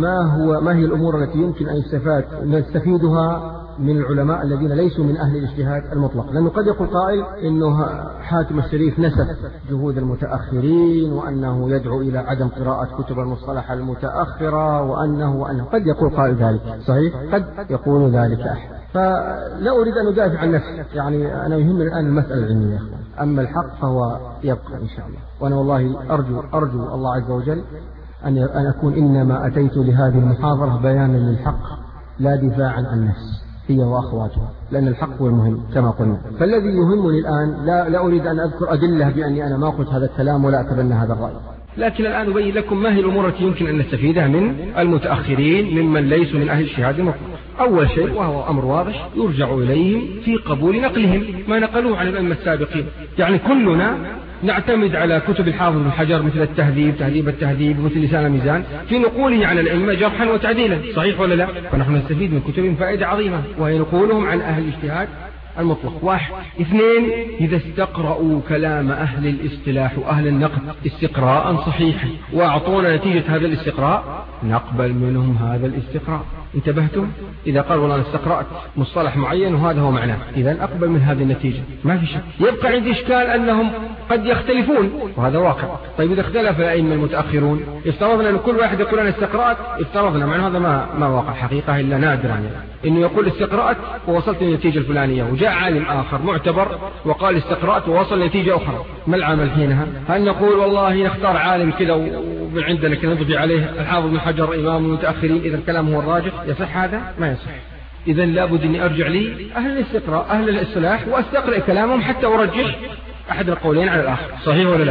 ما هي الأمور التي يمكن أن نستفيدها من العلماء الذين ليسوا من أهل الاجتهاد المطلق؟ لأنه قد يقول قائل إنه حاتم الشريف نسف جهود المتأخرين وأنه يدعو إلى عدم قراءة كتب المصطلح المتأخرة وأنه قد يقول قائل ذلك. صحيح، قد يقول ذلك أحد. فلا أريد أن أدافع عن نفسي، يعني أنا يهمني الآن المسألة العلمية يا أخوان، أما الحق فهو يبقى إن شاء الله. وأنا والله أرجو الله عز وجل أن أكون إنما أتيت لهذه المحاضرة بيانا للحق لا دفاعا عن نفسي هي وأخواتها، لأن الحق هو المهم كما قلنا. فالذي يهمني الآن لا أريد أن أذكر أدلة بأني أنا ما قلت هذا الكلام ولا أتبنى هذا الرأي، لكن الآن أبين لكم ما هي الأمور التي يمكن أن نستفيدها من المتأخرين ممن ليسوا من أهل الاجتهاد المطلق. أول شيء وهو أمر واضح يرجع إليهم في قبول نقلهم ما نقلوه عن الأئمة السابقين. يعني كلنا نعتمد على كتب الحافظ بن حجر مثل التهذيب، تهذيب التهذيب، مثل لسان الميزان في نقوله عن الأئمة جرحا وتعديلا، صحيح ولا لا؟ فنحن نستفيد من كتبهم فائدة عظيمة وهي نقولهم عن أهل الاجتهاد المطلق. واحد. اثنين، إذا استقرأوا كلام أهل الاصطلاح وأهل النقد استقراء صحيحا وأعطونا نتيجة هذا الاستقراء نقبل منهم هذا الاستقراء. انتبهتم؟ إذا قال والله أنا استقرأت مصطلح معين وهذا هو معناه، إذا أقبل من هذه النتيجة ما في شك. يبقى عندي إشكال أنهم قد يختلفون وهذا واقع. طيب إذا اختلف الأئمة المتأخرون افترضنا أن كل واحد يقول أنا استقرأت، افترضنا مع هذا ما واقع حقيقة إلا نادرا يعني إنه يقول استقرأت ووصلت للنتيجة الفلانية، وجاء عالم آخر معتبر وقال استقرأت ووصل لنتيجة أخرى، ما العمل حينها؟ هل نقول والله نختار عالم كذا ومن عندنا كذا نضبي عليه الحافظ بن حجر إمام المتأخرين إذا الكلام هو الراجح؟ يصح هذا؟ ما يصح. إذا لابد أني أرجع لي أهل الاستقراء أهل الإصلاح وأستقرأ كلامهم حتى أرجح أحد القولين على الآخر، صحيح ولا لا؟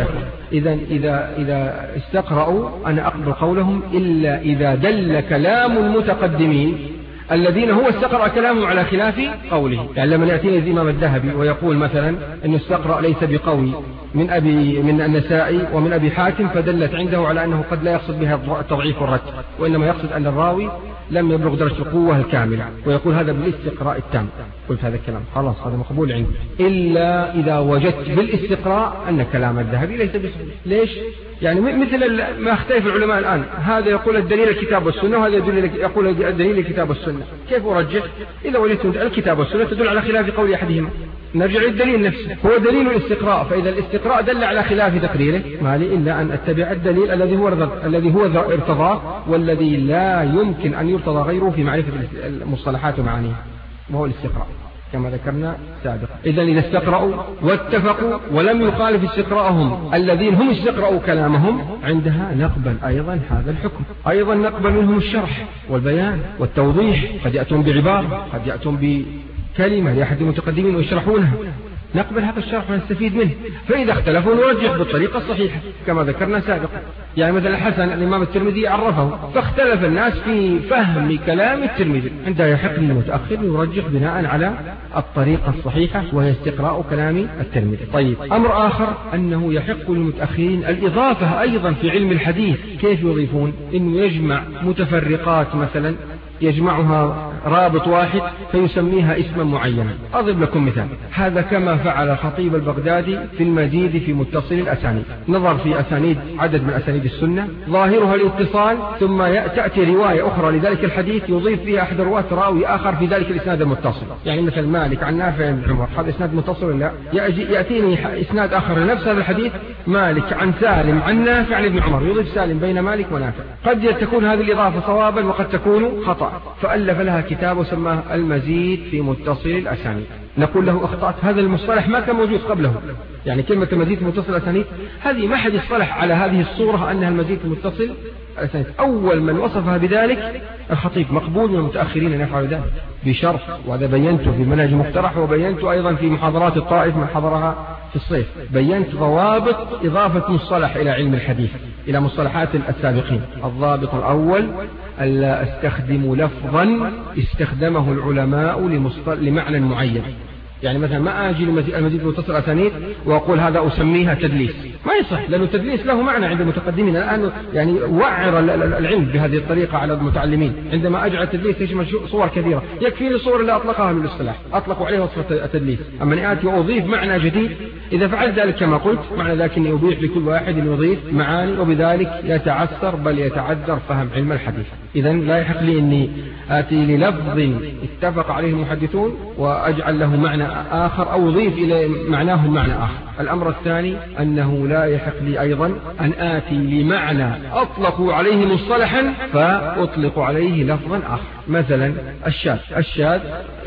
إذا استقرأوا أنا أقبل قولهم إلا إذا دل كلام المتقدمين الذين هو استقرأ كلامهم على خلاف قوله. يعني لما يأتينا الإمام الذهبي ويقول مثلا أن استقرأ ليس بقوي من النسائي ومن أبي حاتم فدلت عنده على أنه قد لا يقصد بها التضعيف والرد، وإنما يقصد أن الراوي لم يبلغ درجة القوة الكاملة، ويقول هذا بالاستقراء التام. قلت هذا الكلام خلاص هذا مقبول عندي إلا إذا وجدت بالاستقراء أن كلام الذهبي ليس بصحيح. ليش؟ يعني مثل ما اختلف العلماء الآن، هذا يقول الدليل الكتاب والسنة وهذا يقول الدليل الكتاب والسنة. كيف أرجح؟ إذا وجدت الكتاب والسنة تدل على خلاف قول أحدهما نرجع للدليل نفسه هو دليل الاستقراء، فإذا الاستقراء دل على خلاف تقريره ما لي إلا أن أتبع الدليل الذي هو ارتضاه والذي لا يمكن أن يرتضى غيره في معرفة المصطلحات ومعانيها، وهو الاستقراء كما ذكرنا سابقا. إذا استقرأوا واتفقوا ولم يخالف استقراءهم الذين هم استقرأوا كلامهم عندها نقبل أيضا هذا الحكم. أيضا نقبل منهم الشرح والبيان والتوضيح، قد يأتون بعبارة قد يأتون بكلمة لأحد المتقدمين ويشرحونها، نقبل هذا الشرح ونستفيد منه. فإذا اختلفوا نرجح بالطريقة الصحيحة كما ذكرنا سابقا. يعني مثلا الحسن الإمام الترمذي عرفه فاختلف الناس في فهم كلام الترمذي، عندها يحق للمتأخر يرجح بناء على الطريقة الصحيحة وهي استقراء كلام الترمذي. طيب أمر آخر أنه يحق للمتأخرين الإضافة أيضا في علم الحديث. كيف يضيفون؟ إنه يجمع متفرقات مثلا يجمعها رابط واحد فيسميها اسما معينا. أضرب لكم مثال. هذا كما فعل الخطيب البغدادي في المزيد في متصل الأسانيد. نظر في أسانيد عدد من أسانيد السنة ظاهرها الاتصال، ثم تأتي رواية أخرى لذلك الحديث يضيف فيها أحد الرواة راوي آخر في ذلك الإسناد المتصل. يعني مثل مالك عن نافع بن عمر، هذا إسناد متصل ولا لا؟ يأتيني إسناد آخر لنفس هذا الحديث، مالك عن سالم عن نافع عن ابن عمر، يضيف سالم بين مالك ونافع. قد تكون هذه الإضافة صوابا وقد تكون خطأ، فألف لها كتاب وسماه المزيد في متصل الأسانيد. نقول له أخطأت، هذا المصطلح ما كان موجود قبله. يعني كلمة المزيد في متصل الأسانيد هذه ما حد يصطلح على هذه الصورة أنها المزيد في متصل الأسانيد. أول من وصفها بذلك الخطيب، مقبول من المتأخرين أن يفعل ذلك بشرط، وهذا بينته في منهج مقترح، وبينته أيضا في محاضرات الطائف من حضرها في الصيف. بينت ضوابط إضافة مصطلح إلى علم الحديث إلى مصطلحات السابقين. الضابط الأول ألا أستخدم لفظا استخدمه العلماء لمعنى معين. يعني مثلا ما أجي المزيد متصل أسانيد وأقول هذا أسميها تدليس، ما يصح، لأنه التدليس له معنى عند المتقدمين الآن. يعني وعر العلم بهذه الطريقة على المتعلمين. عندما أجعل التدليس تشمل صور كثيرة، يكفيني الصور اللي أطلقها أهل الاصطلاح، أطلقوا عليها وصف التدليس. أما أن آتي وأضيف معنى جديد، إذا فعلت ذلك كما قلت معنى ذلك أني أبيح لكل واحد أن يضيف معاني، وبذلك يتعثر بل يتعذر فهم علم الحديث. إذا لا يحق لي أني آتي للفظ اتفق عليه المحدثون وأجعل له معنى آخر أو أضيف إلى معناه معنى آخر. الأمر الثاني أنه لا يحق لي أيضا أن آتي لمعنى أطلقوا عليه مصطلحا فأطلق عليه لفظا آخر. مثلا الشاذ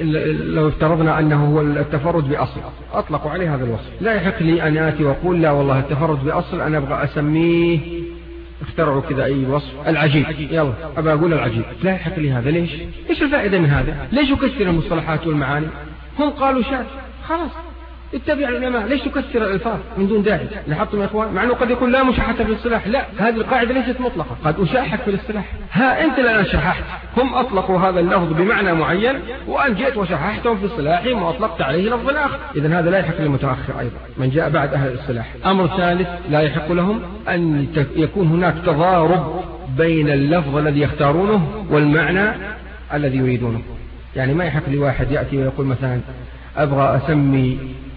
لو افترضنا أنه هو التفرد بأصل، أطلقوا عليه هذا الوصف، لا يحق لي أن آتي وأقول لا والله التفرد بأصل أنا أبغى أسميه، اخترعوا كذا أي وصف، العجيب، يلا أبغى أقول العجيب، لا يحق لي هذا. ليش الفائدة من هذا؟ ليش يكثر المصطلحات والمعاني؟ هم قالوا شاذ، خلاص اتبع العلماء، ليش تكثر الألفاظ من دون داعي؟ لاحظتم يا إخوان؟ مع أنه قد يكون لا مشاحة في الاصطلاح، لا، هذه القاعدة ليست مطلقة، قد أشاحك في الاصطلاح. ها أنت الآن شححت، هم أطلقوا هذا اللفظ بمعنى معين وأن جئت وشححتهم في اصطلاحهم وأطلقت عليه لفظ آخر. إذن هذا لا يحق للمتأخر أيضا من جاء بعد أهل الاصطلاح. أمر ثالث، لا يحق لهم أن يكون هناك تضارب بين اللفظ الذي يختارونه والمعنى الذي يريدونه. يعني ما يحق لواحد يأتي ويقول مثلا أبغى أسمي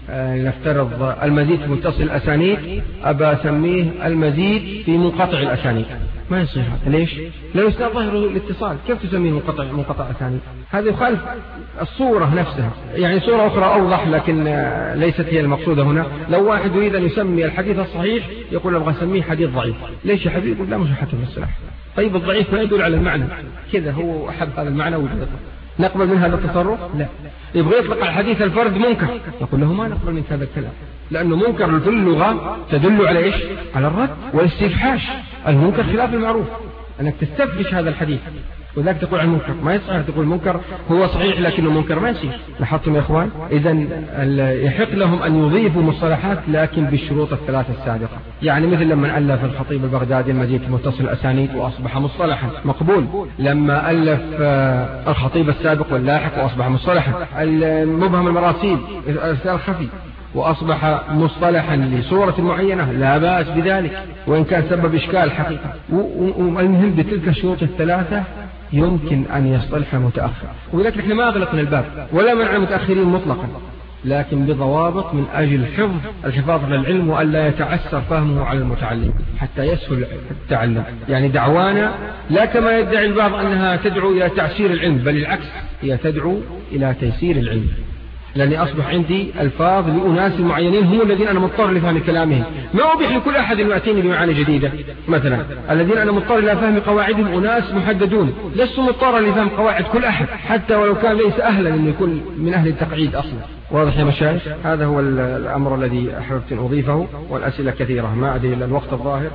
نفترض المزيد في متصل الأسانيد، أبى أسميه المزيد في منقطع الأسانيد، ما يصير هذا. ليش؟ لا يستطيع ظاهر الاتصال، كيف تسميه منقطع أسانيد؟ هذا يخالف الصورة نفسها. يعني صورة أخرى أوضح لكن ليست هي المقصودة هنا. لو واحد يريد أن يسمي الحديث الصحيح يقول أبغى أسميه حديث ضعيف، ليش يا حبيبي؟ يقول لا مشاحة في الاصطلاح. طيب الضعيف ما يدل على المعنى، كذا هو أحب هذا المعنى وجدته، نقبل من هذا التصرف؟ لا. يبغى يطلق على الحديث الفرد منكر، يقول له ما نقبل من هذا الكلام، لأنه منكر في اللغة تدل على إيش؟ على الرد والاستفحاش. المنكر خلاف المعروف، أنك تستفحش هذا الحديث، وذلك تقول عن منكر. ما يصح تقول منكر هو صحيح لكنه منكر، ما يصير. لاحظتم يا إخوان؟ إذن يحق لهم أن يضيفوا مصطلحات لكن بالشروط الثلاثة السابقة. يعني مثل لما ألف الخطيب البغدادي المزيد في متصل الأسانيد وأصبح مصطلحا مقبول، لما ألف الخطيب السابق واللاحق وأصبح مصطلحا، المبهم المراسيل الإرسال الخفي وأصبح مصطلحا لصورة معينة، لا بأس بذلك وإن كان سبب إشكال حقيقة. والمهم بتلك الشروط الثلاثة يمكن أن يصطلح متأخر، ولذلك نحن ما أغلقنا الباب ولا منع المتأخرين مطلقا، لكن بضوابط من أجل الحفاظ على العلم وألا يتعسر فهمه على المتعلم حتى يسهل التعلم. يعني دعوانا لا كما يدعي البعض أنها تدعو إلى تعسير العلم، بل العكس، هي تدعو إلى تيسير العلم، لأني أصبح عندي ألفاظ لأناس معينين هم الذين أنا مضطر لفهم كلامهم. ما أبيح لكل أحد أن يأتيني بمعاني جديدة. مثلا الذين أنا مضطر لفهم قواعدهم أناس محددون، لست مضطر لفهم قواعد كل أحد حتى ولو كان ليس أهلا أن يكون من أهل التقعيد أصلا. واضح يا مشايخ؟ هذا هو الأمر الذي أحببت أن أضيفه، والأسئلة كثيرة ما أدري إلا الوقت الظاهر.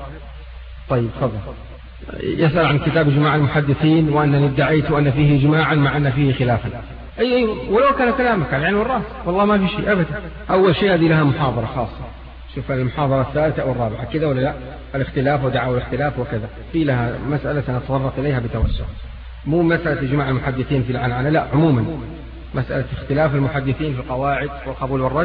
طيب تفضل. يسأل عن كتاب إجماع المحدثين وأنني ادعيت أن فيه إجماعا مع أن فيه خلافا. أي ولو كان كلامك على العين والرأس، والله ما في شيء أبدا. أول شيء هذه لها محاضرة خاصة، شوف المحاضرة الثالثة أو الرابعة كذا ولا لا، الاختلاف ودعوة الاختلاف وكذا، في لها مسألة سنتطرق إليها بتوسع، مو مسألة إجماع المحدثين في العنعنة، لا، عموما مسألة اختلاف المحدثين في القواعد والقبول والرد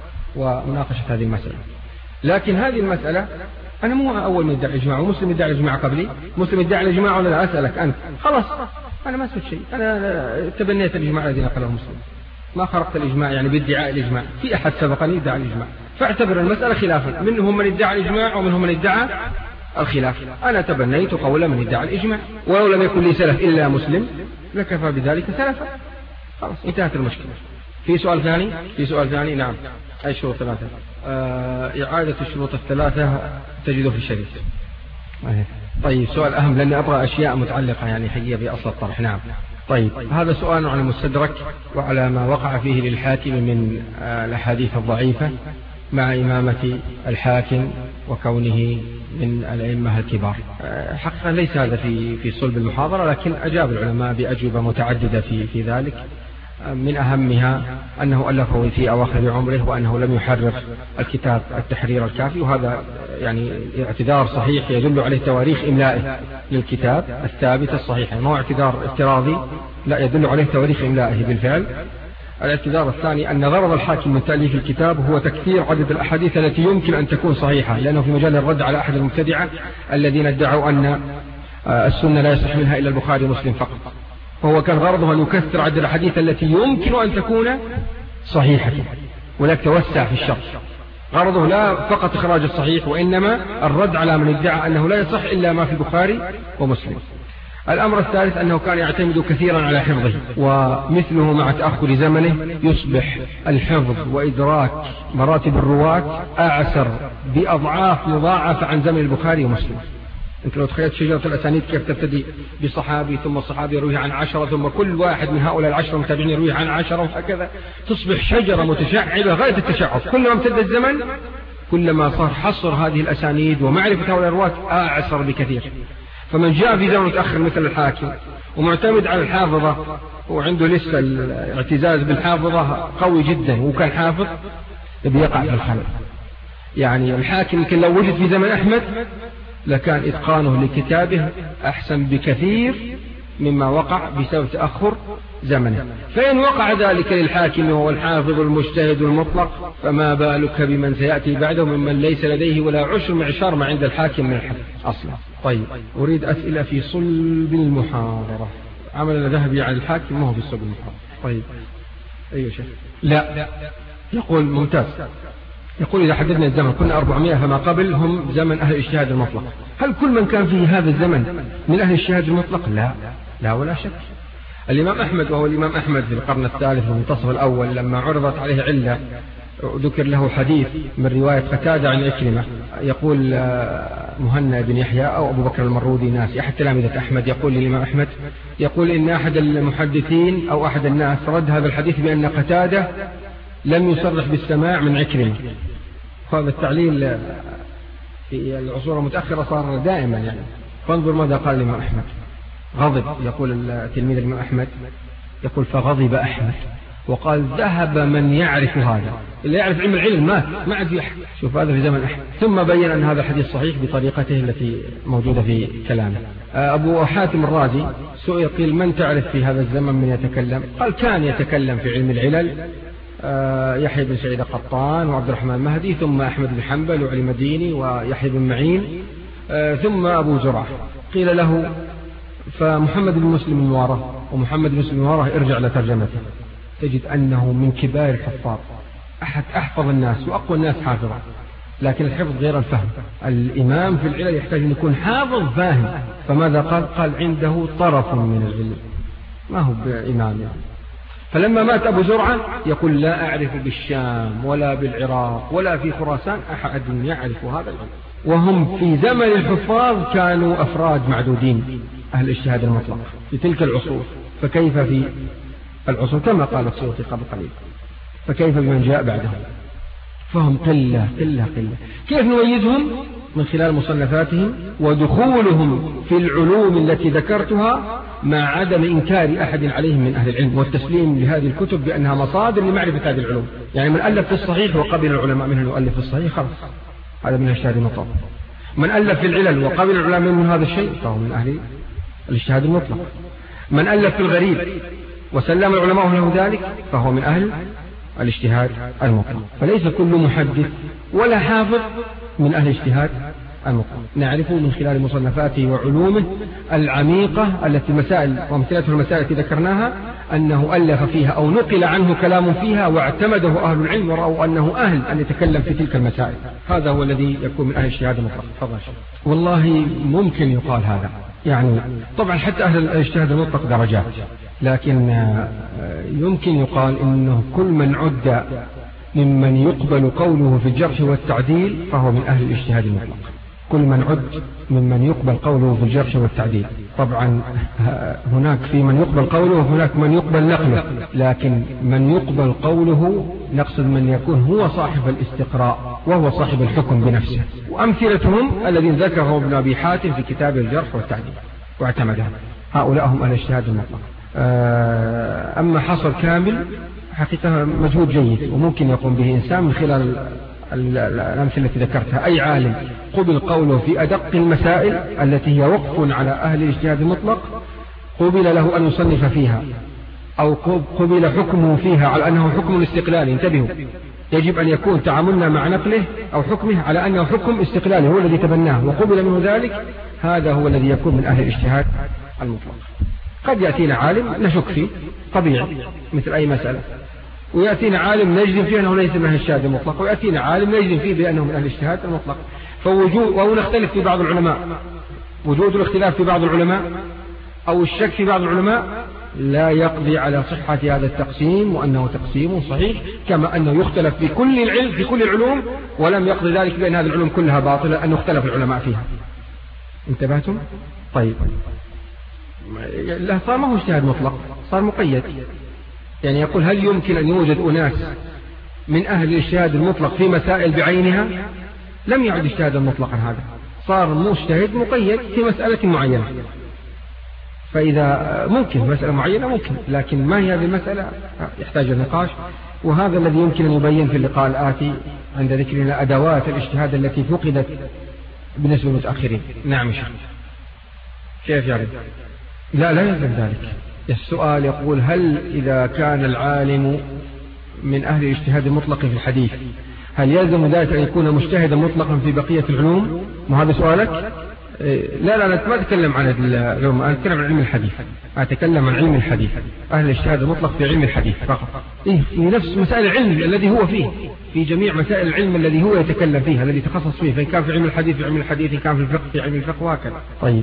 ومناقشة هذه المسألة. لكن هذه المسألة أنا مو أول من يدعي الإجماع، ومسلم يدعي الإجماع قبلي، مسلم يدعي الإجماع ولا لا؟ أسألك أنت، خلاص أنا ما سويت شيء، أنا تبنيت الإجماع الذي نقله مسلم، ما خرقت الإجماع يعني بادعاء الإجماع. في أحد سبقني ادعى الإجماع، فاعتبر المسألة خلافا، منهم من ادعى الإجماع ومنهم من ادعى الخلاف. أنا تبنيت قول من ادعى الإجماع، ولو لم يكن لي سلف إلا مسلم لكفى بذلك سلفا. خلاص انتهت المشكلة. في سؤال ثاني؟ في سؤال ثاني؟ نعم. أي شروط ثلاثة؟ إعادة الشروط الثلاثة تجده في الشريط. طيب سؤال أهم لأني أبغى أشياء متعلقة يعني حقيقة بأصل الطرح. نعم. طيب هذا سؤال عن المستدرك وعلى ما وقع فيه للحاكم من الأحاديث الضعيفة مع إمامة الحاكم وكونه من الأئمة الكبار. حقيقة ليس هذا في صلب المحاضرة، لكن أجاب العلماء بأجوبة متعددة في ذلك. من أهمها أنه ألفه في أواخر عمره وأنه لم يحرر الكتاب التحرير الكافي، وهذا يعني اعتذار صحيح يدل عليه تواريخ إملائه للكتاب الثابت الصحيح، ما هو اعتذار افتراضي، لا يدل عليه تواريخ إملائه بالفعل. الاعتذار الثاني أن غرض الحاكم من تأليف الكتاب هو تكثير عدد الأحاديث التي يمكن أن تكون صحيحة، لأنه في مجال الرد على أحد المبتدعة الذين ادعوا أن السنة لا يصح منها إلا البخاري ومسلم فقط، فهو كان غرضه أن يكثر عدد الأحاديث التي يمكن أن تكون صحيحة، ولكن توسع في الشرح. غرضه لا فقط إخراج الصحيح، وإنما الرد على من ادعى أنه لا يصح إلا ما في البخاري ومسلم. الأمر الثالث أنه كان يعتمد كثيرا على حفظه، ومثله مع تأخر زمنه يصبح الحفظ وإدراك مراتب الرواة أعسر بأضعاف مضاعفة عن زمن البخاري ومسلم. أنت لو تخيلت شجرة الأسانيد كيف تبتدي بصحابي ثم الصحابي يروي عن 10 ثم كل واحد من هؤلاء 10 المتابعين يروي عن 10، وهكذا تصبح شجرة متشعبة غاية التشعب. كلما امتد الزمن كلما صار حصر هذه الأسانيد ومعرفة هؤلاء الرواة أعسر بكثير. فمن جاء في زمن متأخر مثل الحاكم ومعتمد على الحافظة وعنده لسه الاعتزاز بالحافظة قوي جدا وكان حافظ، بيقع في الخلل. يعني الحاكم يمكن لو وجد في زمن أحمد لكان إتقانه لكتابه أحسن بكثير مما وقع بسبب تأخر زمنه. فإن وقع ذلك للحاكم وهو الحافظ المجتهد المطلق، فما بالك بمن سيأتي بعده ممن ليس لديه ولا عشر معشار ما عند الحاكم من الحفظ أصلا. طيب أريد أسئلة في صلب المحاضرة. عمل ذهبي على الحاكم ما هو في صلب المحاضرة. طيب أيوة شيخ؟ لا. يقول ممتاز. يقول إذا حددنا الزمن كنا 400 فما قبل هم زمن أهل الاجتهاد المطلق، هل كل من كان في هذا الزمن من أهل الاجتهاد المطلق؟ لا ولا شك. الإمام أحمد وهو الإمام أحمد في القرن الثالث في المنتصف الأول لما عرضت عليه علة ذكر له حديث من رواية قتادة عن عكرمة، يقول مهنا بن يحيى أو أبو بكر المرودي ناس أحد تلامذة أحمد يقول للإمام أحمد، يقول إن أحد المحدثين أو أحد الناس رد هذا الحديث بأن قتادة لم يصرح بالسماع من عكرمة. هذا التعليل في العصور المتأخرة صار دائما يعني. فانظر ماذا قال الإمام أحمد، غضب. يقول تلميذ الإمام أحمد يقول فغضب أحمد وقال ذهب من يعرف هذا، اللي يعرف علم العلم ما عاد يحكي. شوف هذا في زمن أحمد. ثم بين أن هذا الحديث صحيح بطريقته التي موجودة في كلامه. أبو حاتم الرازي سئل قيل من تعرف في هذا الزمن من يتكلم؟ قال كان يتكلم في علم العلل يحيى بن سعيد القطان وعبد الرحمن المهدي، ثم أحمد بن حنبل وعلي المديني ويحيى بن معين، ثم أبو زرعة. قيل له فمحمد بن مسلم الموارى، ومحمد بن مسلم الموارى ارجع لترجمته تجد أنه من كبار الحفاظ، أحد أحفظ الناس وأقوى الناس حافظا، لكن الحفظ غير الفهم. الإمام في العلل يحتاج أن يكون حافظ فاهم. فماذا قال عنده طرف من العلم ما هو بإمام يعني. فلما مات أبو زرعة يقول لا أعرف بالشام ولا بالعراق ولا في خراسان أحد يعرف هذا العلم، وهم في زمن الحفاظ كانوا أفراد معدودين أهل الاجتهاد المطلق في تلك العصور، فكيف في العصور كما قال السيوطي قبل قليل، فكيف بمن جاء بعدهم؟ فهم قلة. كيف نميزهم؟ من خلال مصنفاتهم ودخولهم في العلوم التي ذكرتها مع عدم إنكار أحد عليهم من أهل العلم، والتسليم لهذه الكتب بأنها مصادر لمعرفة هذه العلوم. يعني من ألف في الصحيح وقبل العلماء منه يؤلف في الصحيح خلاص هذا من الاجتهاد المطلق. من ألف في العلل وقبل العلماء من هذا الشيء فهو من أهل الاجتهاد المطلق. من ألف في الغريب وسلم العلماء له ذلك فهو من أهل الاجتهاد المطلق. فليس كل محدث ولا حافظ من أهل الاجتهاد المطلق. نعرف من خلال مصنفاته وعلومه العميقة التي مسائل وامثلته المسائل التي ذكرناها أنه ألف فيها أو نقل عنه كلام فيها واعتمده أهل العلم ورأوا أنه أهل أن يتكلم في تلك المسائل. هذا هو الذي يكون من أهل الاجتهاد المطلق. تفضل. والله ممكن يقال هذا، يعني طبعا حتى أهل الاجتهاد المطلق درجات، لكن يمكن يقال إنه كل من عد ممن يقبل قوله في الجرح والتعديل فهو من أهل الاجتهاد المطلق. كل من عد ممن يقبل قوله في الجرح والتعديل. طبعا هناك في من يقبل قوله وهناك من يقبل نقله، لكن من يقبل قوله نقصد من يكون هو صاحب الاستقراء وهو صاحب الحكم بنفسه. وأمثلتهم الذين ذكره ابن أبي حاتم في كتاب الجرح والتعديل واعتمدها، هؤلاء هم أهل الاجتهاد المطلق. أما حصر كامل حقيقة مجهود جيد وممكن يقوم به إنسان من خلال الأمثلة التي ذكرتها. أي عالم قبل قوله في أدق المسائل التي هي وقف على أهل الاجتهاد المطلق قبل له أن يصنف فيها، أو قبل حكمه فيها على أنه حكم استقلالي. انتبهوا، يجب أن يكون تعاملنا مع نقله أو حكمه على أنه حكم استقلالي هو الذي تبناه وقبل منه ذلك، هذا هو الذي يكون من أهل الاجتهاد المطلق. قد يأتينا عالم نشك فيه طبيعي مثل أي مسألة، ويأتينا عالم نجزم فيه أنه ليس من أهل الاجتهاد المطلق، ويأتينا عالم نجزم فيه بأنه من أهل الاجتهاد المطلق. وهو نختلف في بعض العلماء، وجود الاختلاف في بعض العلماء أو الشك في بعض العلماء لا يقضي على صحة هذا التقسيم وأنه تقسيم صحيح، كما أنه يختلف في كل العلوم ولم يقضي ذلك بأن هذه العلوم كلها باطلة أنه اختلف العلماء فيها. انتبهتم؟ طيب، لا صار ما هو اجتهاد مطلق، صار مقيد. يعني يقول هل يمكن أن يوجد أناس من أهل الاجتهاد المطلق في مسائل بعينها؟ لم يعد اجتهادا مطلقا، هذا صار مجتهد مقيد في مسألة معينة. فإذا ممكن مسألة معينة ممكن، لكن ما هي هذه المسألة يحتاج النقاش، وهذا الذي يمكن أن يبين في اللقاء الآتي عند ذكرنا أدوات الاجتهاد التي فقدت بالنسبة للمتأخرين. نعم شيخ. كيف يعني؟ لا يلزم ذلك. السؤال يقول هل إذا كان العالم من أهل الاجتهاد المطلق في الحديث هل يلزم ذلك أن يكون مجتهدا مطلقا في بقية العلوم؟ ما هذا سؤالك؟ لا أنا ما أتكلم عن العلوم، أنا أتكلم عن علم الحديث. أتكلم عن علم الحديث، أهل الاجتهاد المطلق في علم الحديث فقط. في نفس مسائل العلم الذي هو فيه، في جميع مسائل العلم الذي هو يتكلم فيها، الذي تخصص فيه، فإن كان في علم الحديث في علم الحديث، إن كان في الفقه في علم الفقه، وهكذا. طيب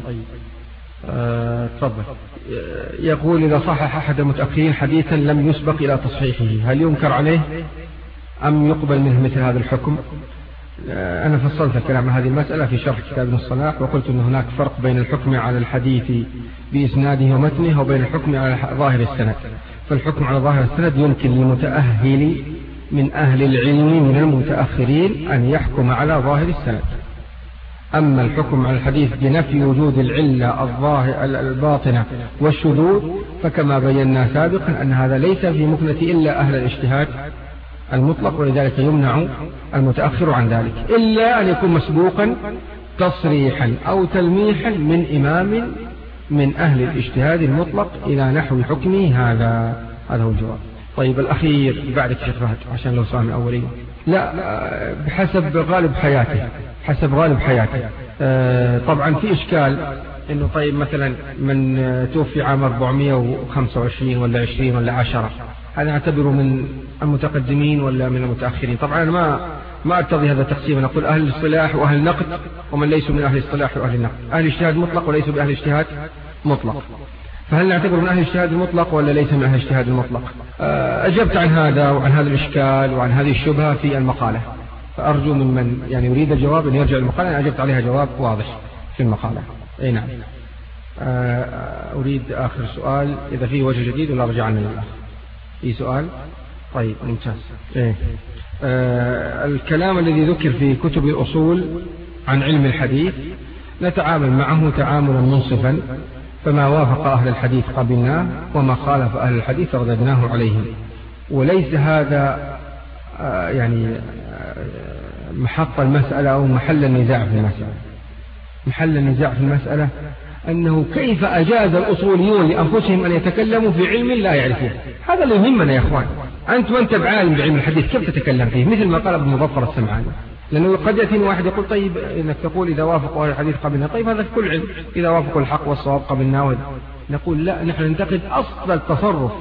تفضل. يقول إذا صحح أحد المتأخرين حديثا لم يسبق إلى تصحيحه هل ينكر عليه أم يقبل منه مثل هذا الحكم؟ أنا فصلت الكلام عن هذه المسألة في شرح كتاب ابن الصلاح، وقلت أن هناك فرق بين الحكم على الحديث بإسناده ومتنه وبين الحكم على ظاهر السند. فالحكم على ظاهر السند يمكن للمتأهل من أهل العلم من المتأخرين أن يحكم على ظاهر السند. أما الحكم على الحديث بنفي وجود العلة الباطنة والشذوذ فكما بينا سابقا أن هذا ليس في مكنة إلا أهل الاجتهاد المطلق، ولذلك يمنع المتأخر عن ذلك إلا أن يكون مسبوقا تصريحا أو تلميحا من إمام من أهل الاجتهاد المطلق إلى نحو حكمه. هذا هو الجواب. طيب الأخير بعدك شيخ فهد عشان لو سؤال أولي. لا بحسب غالب حياته، حسب غالب حياته. طبعا في إشكال إنه طيب مثلا من توفي عام 425 ولا 20 ولا 10 هذا نعتبره من المتقدمين ولا من المتأخرين؟ طبعا ما أرتضي هذا التقسيم. أنا أقول أهل الاصطلاح وأهل النقد ومن ليسوا من أهل الاصطلاح وأهل النقد، أهل الاجتهاد مطلق وليسوا بأهل الاجتهاد مطلق. فهل نعتبر من أهل الاجتهاد المطلق ولا ليس من أهل الاجتهاد المطلق؟ أجبت عن هذا وعن هذا الإشكال وعن هذه الشبهة في المقالة، فأرجو من يعني يريد الجواب أن يرجع المقالة. أنا أجبت عليها جواب واضح في المقالة. أي نعم. أريد آخر سؤال إذا فيه وجه جديد ولا رجعنا للآخر. في سؤال؟ طيب ممتاز. الكلام الذي ذكر في كتب الأصول عن علم الحديث نتعامل معه تعاملا منصفا، فما وافق أهل الحديث قبلناه وما خالف أهل الحديث فرددناه عليهم، وليس هذا يعني محط المسألة أو محل النزاع في المسألة. محل النزاع في المسألة أنه كيف أجاز الأصوليون لأنفسهم أن يتكلموا في علم لا يعرفون. هذا اللي يهمنا يا أخوان. أنت بعالم بعلم الحديث كيف تتكلم فيه؟ مثل ما قال ابن مظفر السمعاني لأنه قد يأتي واحد يقول طيب إنك تقول إذا وافقوا الحديث قبلنا، طيب هذا في كل علم، إذا وافقوا الحق والصواب قبلنا. نقول لا، نحن ننتقد أصل التصرف،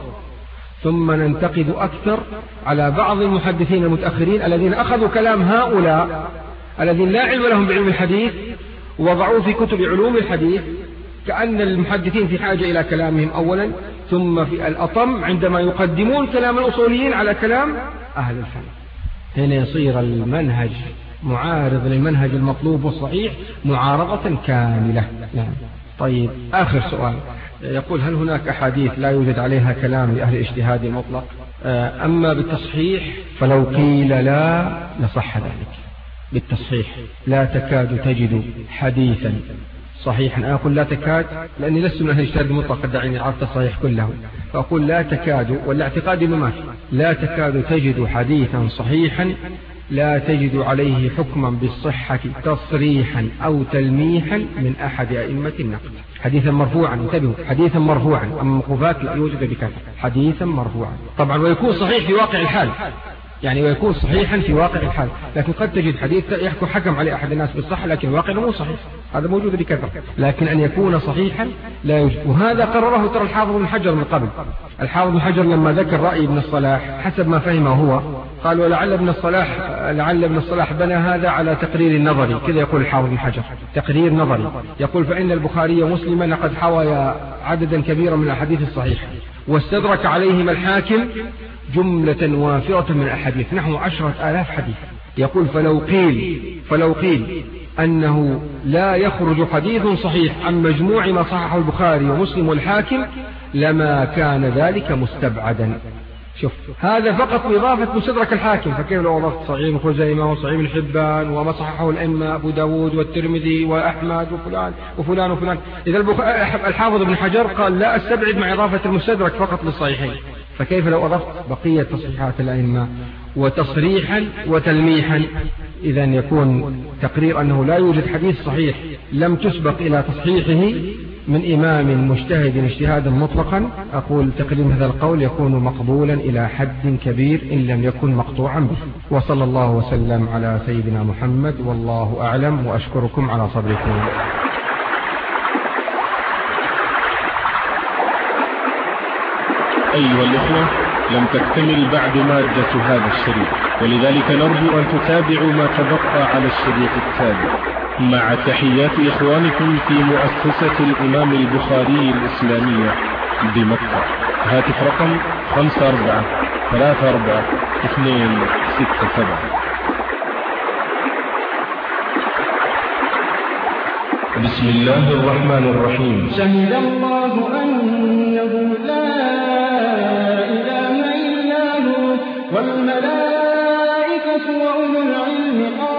ثم ننتقد أكثر على بعض المحدثين المتأخرين الذين أخذوا كلام هؤلاء الذين لا علم لهم بعلم الحديث ووضعوه في كتب علوم الحديث، كأن المحدثين في حاجة إلى كلامهم أولا، ثم في الأطم عندما يقدمون كلام الأصوليين على كلام أهل الفن. هنا يصير المنهج معارض للمنهج المطلوب والصحيح معارضة كاملة. نعم. طيب آخر سؤال، يقول هل هناك أحاديث لا يوجد عليها كلام لأهل الاجتهاد المطلق؟ أما بالتصحيح فلو قيل لا لصح ذلك. بالتصحيح لا تكاد تجد حديثا صحيحا. أنا أقول لا تكاد لأني لست من أهل الاجتهاد المطلق دعني عرفت الصحيح كله، فأقول لا تكاد، ولا اعتقادي ما في، لا تكاد تجد حديثا صحيحا لا تجد عليه حكما بالصحة تصريحا أو تلميحا من أحد أئمة النقد. حديثا مرفوعا، انتبهوا، حديثا مرفوعا، أما موقوفات لا يوجد بكثرة. حديثا مرفوعا طبعا، ويكون صحيح في واقع الحال، يعني ويكون صحيحا في واقع الحال، لكن قد تجد حديث يحكم حكم عليه أحد الناس بالصحة لكن الواقع مو صحيح، هذا موجود بكثرة. لكن أن يكون صحيحا لا يوجد، وهذا قرره ترى الحافظ بن حجر من قبل. الحافظ بن حجر لما ذكر رأي ابن الصلاح حسب ما فهمه هو، قال ولعل ابن الصلاح بنى هذا على تقرير نظري، كذا يقول الحافظ بن حجر، تقرير نظري. يقول فإن البخاري ومسلم لقد حوى عددا كبيرا من الأحاديث الصحيحة، واستدرك عليهما الحاكم جملة وافرة من الأحاديث نحو 10,000 حديث. يقول فلو قيل أنه لا يخرج حديث صحيح عن مجموع ما صححه البخاري ومسلم والحاكم لما كان ذلك مستبعدا. شوف هذا فقط بإضافة مستدرك الحاكم، فكيف لو أضفت صحيح ابن خزيمة وصحيح ابن حبان وما صححه الأئمة أبو داود والترمذي وأحمد وفلان. إذا الحافظ ابن حجر قال لا أستبعد مع إضافة المستدرك فقط للصحيحين، فكيف لو أضفت بقية تصحيحات الأئمة وتصريحا وتلميحا؟ إذا يكون تقرير أنه لا يوجد حديث صحيح لم تسبق إلى تصحيحه من إمام مجتهد اجتهادا مطلقا. أقول تقرير هذا القول يكون مقبولا إلى حد كبير إن لم يكن مقطوعا به. وصلى الله وسلم على سيدنا محمد والله أعلم، وأشكركم على صبركم. أيها الإخوة، لم تكتمل بعد مادة هذا الشريط، ولذلك نرجو أن تتابعوا ما تبقى على الشريط التالي، مع تحيات إخوانكم في مؤسسة الإمام البخاري الإسلامية بمكة. هاتف رقم 54344267. بسم الله الرحمن الرحيم. شهد الله أنه لا إله إلا هو والملائكة وأولو العلم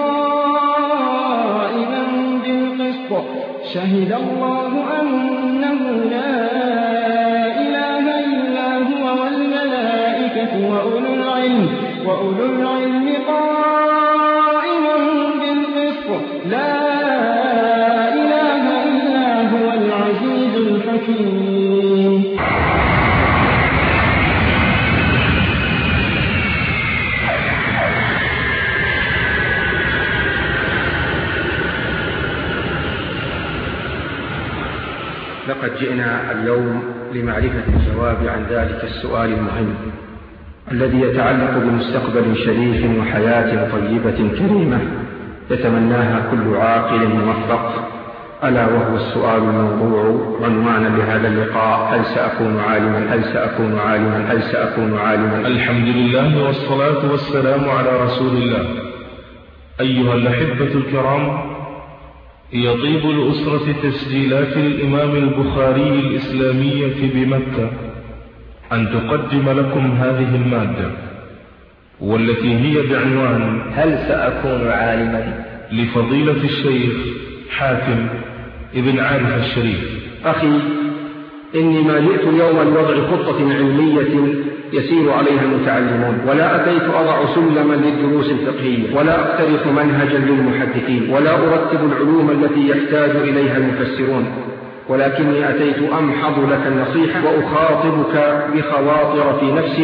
قائما بالقسط. شهد الله أنه لا إله إلا هو والملائكة وأولو العلم قائما بالقسط. لا إله إلا هو العزيز الحكيم. لقد جئنا اليوم لمعرفة الجواب عن ذلك السؤال المهم الذي يتعلق بمستقبل شريف وحياة طيبة كريمة يتمناها كل عاقل موفق، ألا وهو السؤال الموضوع عنوانا لهذا اللقاء: هل سأكون عالما؟ هل سأكون عالما؟ هل سأكون عالما؟ الحمد لله والصلاة والسلام على رسول الله. أيها الأحبة الكرام، يطيب لأسرة تسجيلات الإمام البخاري الإسلامية بمكة أن تقدم لكم هذه المادة، والتي هي بعنوان هل سأكون عالما؟ لفضيلة الشيخ حاتم ابن عارف الشريف. أخي، إني ما جئت اليوم لوضع خطة علمية يسير عليها المتعلمون، ولا أتيت أضع سلما للدروس الفقهية، ولا أقترح منهجا للمحدثين، ولا أرتب العلوم التي يحتاج إليها المفسرون، ولكني أتيت أمحض لك النصيحة وأخاطبك بخواطر في نفسي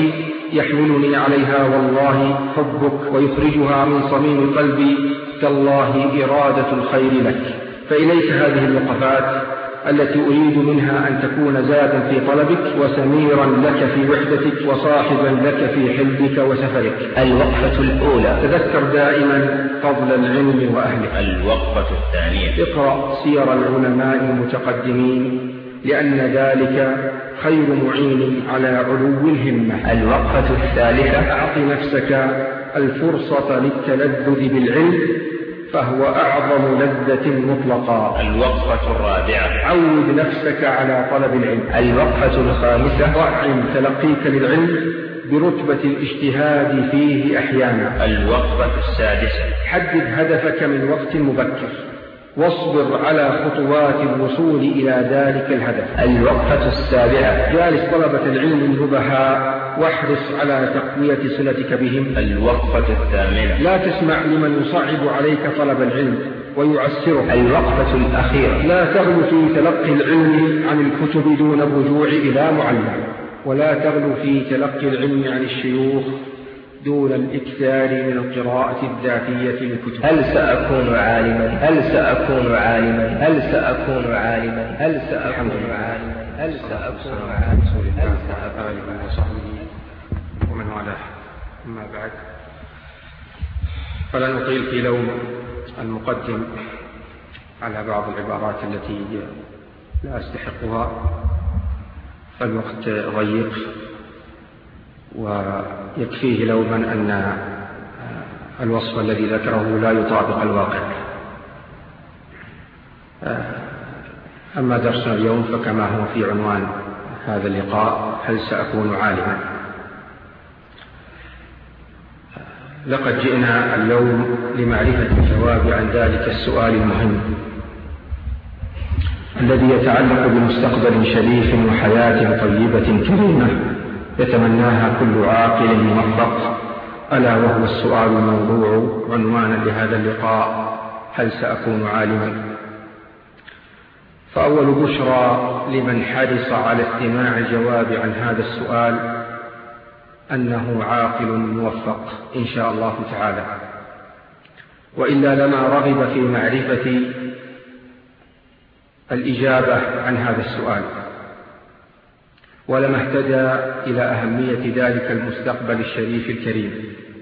يحملني عليها والله حبك، ويخرجها من صميم قلبي تالله إرادة الخير لك. فإليك هذه الوقفات التي أريد منها أن تكون زادا في طلبك وسميرا لك في وحدتك وصاحبا لك في حلمك وسفرك. الوقفة الأولى: تذكر دائما فضل العلم وأهله. الوقفة الثانية: اقرأ سير العلماء المتقدمين، لأن ذلك خير معين على علو الهمة. الوقفة الثالثة: أعط نفسك الفرصة للتلذذ بالعلم، فهو أعظم لذة مطلقا. الوقفة الرابعة: عود نفسك على طلب العلم. الوقفة الخامسة: طعم تلقيك للعلم برتبة الاجتهاد فيه أحيانا. الوقفة السادسة: حدد هدفك من وقت مبكر، واصبر على خطوات الوصول إلى ذلك الهدف. الوقفة السابعة: جالس طلبة العلم النبهاء واحرص على تقوية صلتك بهم. الوقفة الثامنة: لا تسمع لمن يصعب عليك طلب العلم ويعسره. الوقفة الأخيرة: لا تغلو في تلقي العلم عن الكتب دون الرجوع إلى معلم، ولا تغلو في تلقي العلم عن الشيوخ دون الإكثار من القراءة الذاتية للكتب. هل سأكون عالما؟ هل سأكون عالما؟ هل سأكون عالما؟ هل سأكون عالما؟ هل سأكون عالما؟ هل سأكون وصحبه ومن والاه. أما بعد، فلن أطيل في لوم المقدم على بعض العبارات التي لا أستحقها، فالوقت ضيق، ويكفيه لوما أن الوصف الذي ذكره لا يطابق الواقع. أما درسنا اليوم فكما هو في عنوان هذا اللقاء: هل سأكون عالما؟ لقد جئنا اليوم لمعرفة الجواب عن ذلك السؤال المهم الذي يتعلق بمستقبل شريف وحياة طيبة كريمة يتمناها كل عاقل موفق، ألا وهو السؤال الموضوع عنوانا لهذا اللقاء: هل سأكون عالما؟ فأول بشرى لمن حرص على استماع الجواب عن هذا السؤال أنه عاقل موفق إن شاء الله تعالى، وإلا لما رغب في معرفة الإجابة عن هذا السؤال، ولما اهتدى إلى أهمية ذلك المستقبل الشريف الكريم.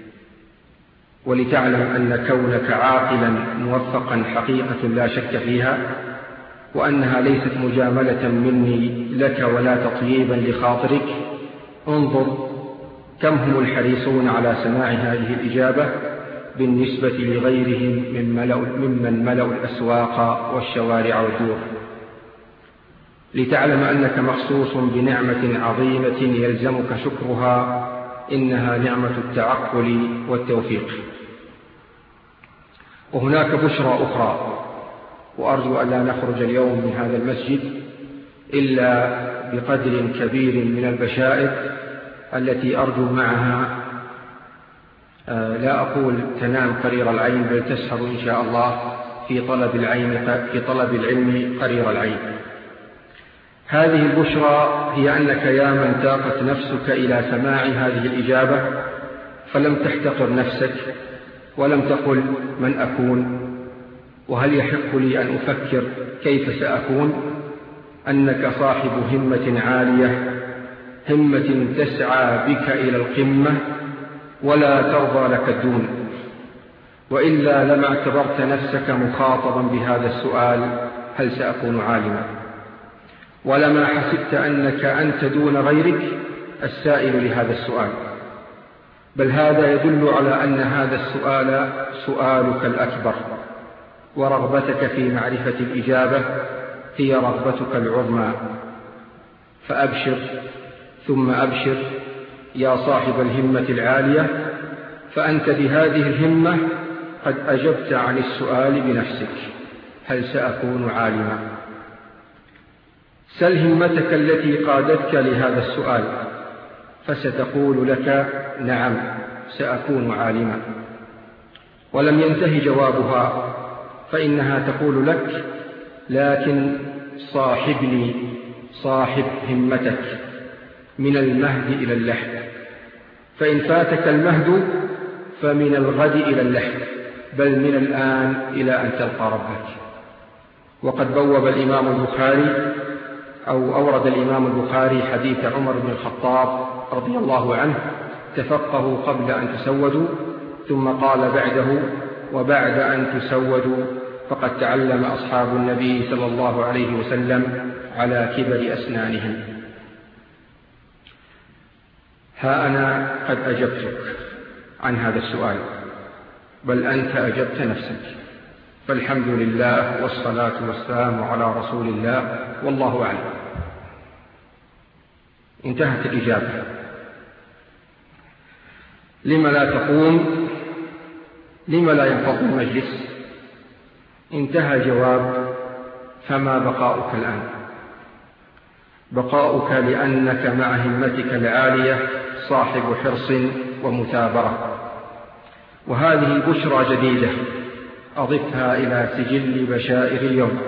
ولتعلم أن كونك عاقلا موفقا حقيقة لا شك فيها، وأنها ليست مجاملة مني لك ولا تطييبا لخاطرك. انظر كم هم الحريصون على سماع هذه الإجابة بالنسبة لغيرهم ممن ملأوا الأسواق والشوارع والدور، لتعلم أنك مخصوص بنعمة عظيمة يلزمك شكرها، إنها نعمة التعقل والتوفيق. وهناك بشرى أخرى، وأرجو أن لا نخرج اليوم من هذا المسجد إلا بقدر كبير من البشائر التي أرجو معها لا أقول تنام قرير العين، بل تسهر إن شاء الله في طلب العلم قرير العين. هذه البشرى هي أنك يا من تاقت نفسك إلى سماع هذه الإجابة فلم تحتقر نفسك ولم تقل من أكون وهل يحق لي أن أفكر كيف سأكون، أنك صاحب همة عالية، همة تسعى بك إلى القمة ولا ترضى لك الدون، وإلا لما اعتبرت نفسك مخاطبا بهذا السؤال: هل سأكون عالما؟ ولما حسبت أنك أنت دون غيرك السائل لهذا السؤال. بل هذا يدل على أن هذا السؤال سؤالك الأكبر، ورغبتك في معرفة الإجابة هي رغبتك العظمى. فأبشر ثم أبشر يا صاحب الهمة العالية، فأنت بهذه الهمة قد أجبت عن السؤال بنفسك: هل سأكون عالما؟ سل همتك التي قادتك لهذا السؤال، فستقول لك: نعم سأكون عالما. ولم ينتهي جوابها، فإنها تقول لك: لكن صاحب همتك من المهد إلى اللحد، فإن فاتك المهد فمن الغد إلى اللحد، بل من الآن إلى أن تلقى ربك. وقد بوب الإمام البخاري أو أورد الإمام البخاري حديث عمر بن الخطاب رضي الله عنه: تفقهوا قبل أن تسودوا، ثم قال بعده: وبعد أن تسودوا فقد تعلم أصحاب النبي صلى الله عليه وسلم على كبر أسنانهم. ها أنا قد أجبتك عن هذا السؤال، بل أنت أجبت نفسك، فالحمد لله والصلاة والسلام على رسول الله، والله أعلم. انتهت الإجابة. لم لا تقوم؟ لم لا ينفض المجلس؟ انتهى الجواب. فما بقاؤك الآن؟ بقاؤك لأنك مع همتك العالية صاحب حرص ومثابرة، وهذه بشرى جديدة أضفها إلى سجل بشائر اليوم.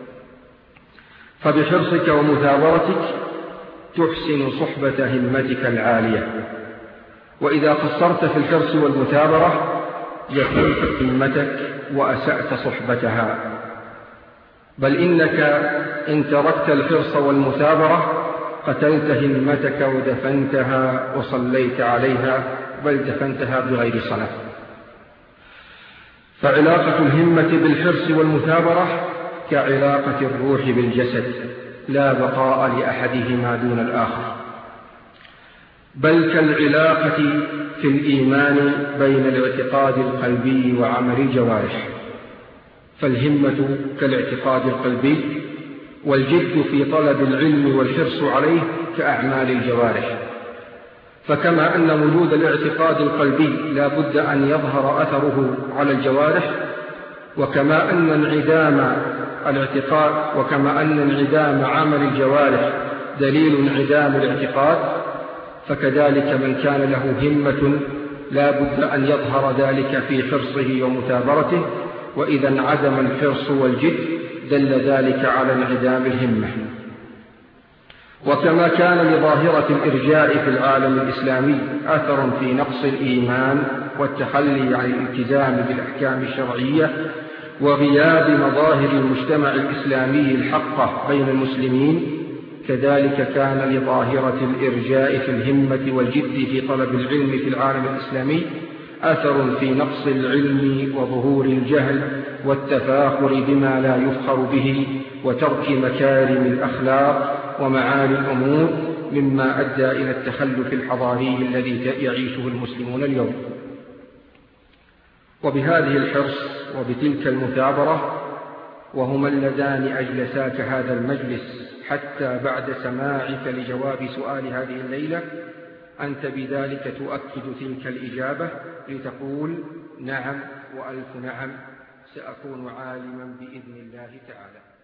فبحرصك ومثابرتك تحسن صحبة همتك العالية، وإذا قصرت في الحرص والمثابرة جفلت همتك وأسأت صحبتها. بل إنك إن تركت الحرص والمثابرة قتلت همتك ودفنتها وصليت عليها، بل دفنتها بغير صلاة. فعلاقة الهمة بالحرص والمثابرة كعلاقة الروح بالجسد، لا بقاء لأحدهما دون الآخر، بل كالعلاقة في الإيمان بين الاعتقاد القلبي وعمل الجوارح. فالهمة كالاعتقاد القلبي، والجد في طلب العلم والحرص عليه كأعمال الجوارح. فكما أن وجود الاعتقاد القلبي لا بد أن يظهر أثره على الجوارح، وكما أن انعدام عمل الجوارح دليل انعدام الاعتقاد، فكذلك من كان له همة لا بد أن يظهر ذلك في حرصه ومثابرته، وإذا انعدم الحرص والجد دل ذلك على انعدام الهمة. وكما كان لظاهرة الإرجاء في العالم الإسلامي أثر في نقص الإيمان والتخلي عن الالتزام بالأحكام الشرعية وغياب مظاهر المجتمع الإسلامي الحقة بين المسلمين، كذلك كان لظاهرة الإرجاء في الهمة والجد في طلب العلم في العالم الإسلامي أثر في نقص العلم وظهور الجهل والتفاخر بما لا يفخر به وترك مكارم الأخلاق ومعالي الأمور، مما أدى إلى التخلف الحضاري الذي يعيشه المسلمون اليوم. وبهذه الحرص وبتلك المثابرة، وهما اللذان أجلساك هذا المجلس حتى بعد سماعك لجواب سؤال هذه الليلة، أنت بذلك تؤكد تلك الإجابة لتقول: نعم وألف نعم، سأكون عالما بإذن الله تعالى.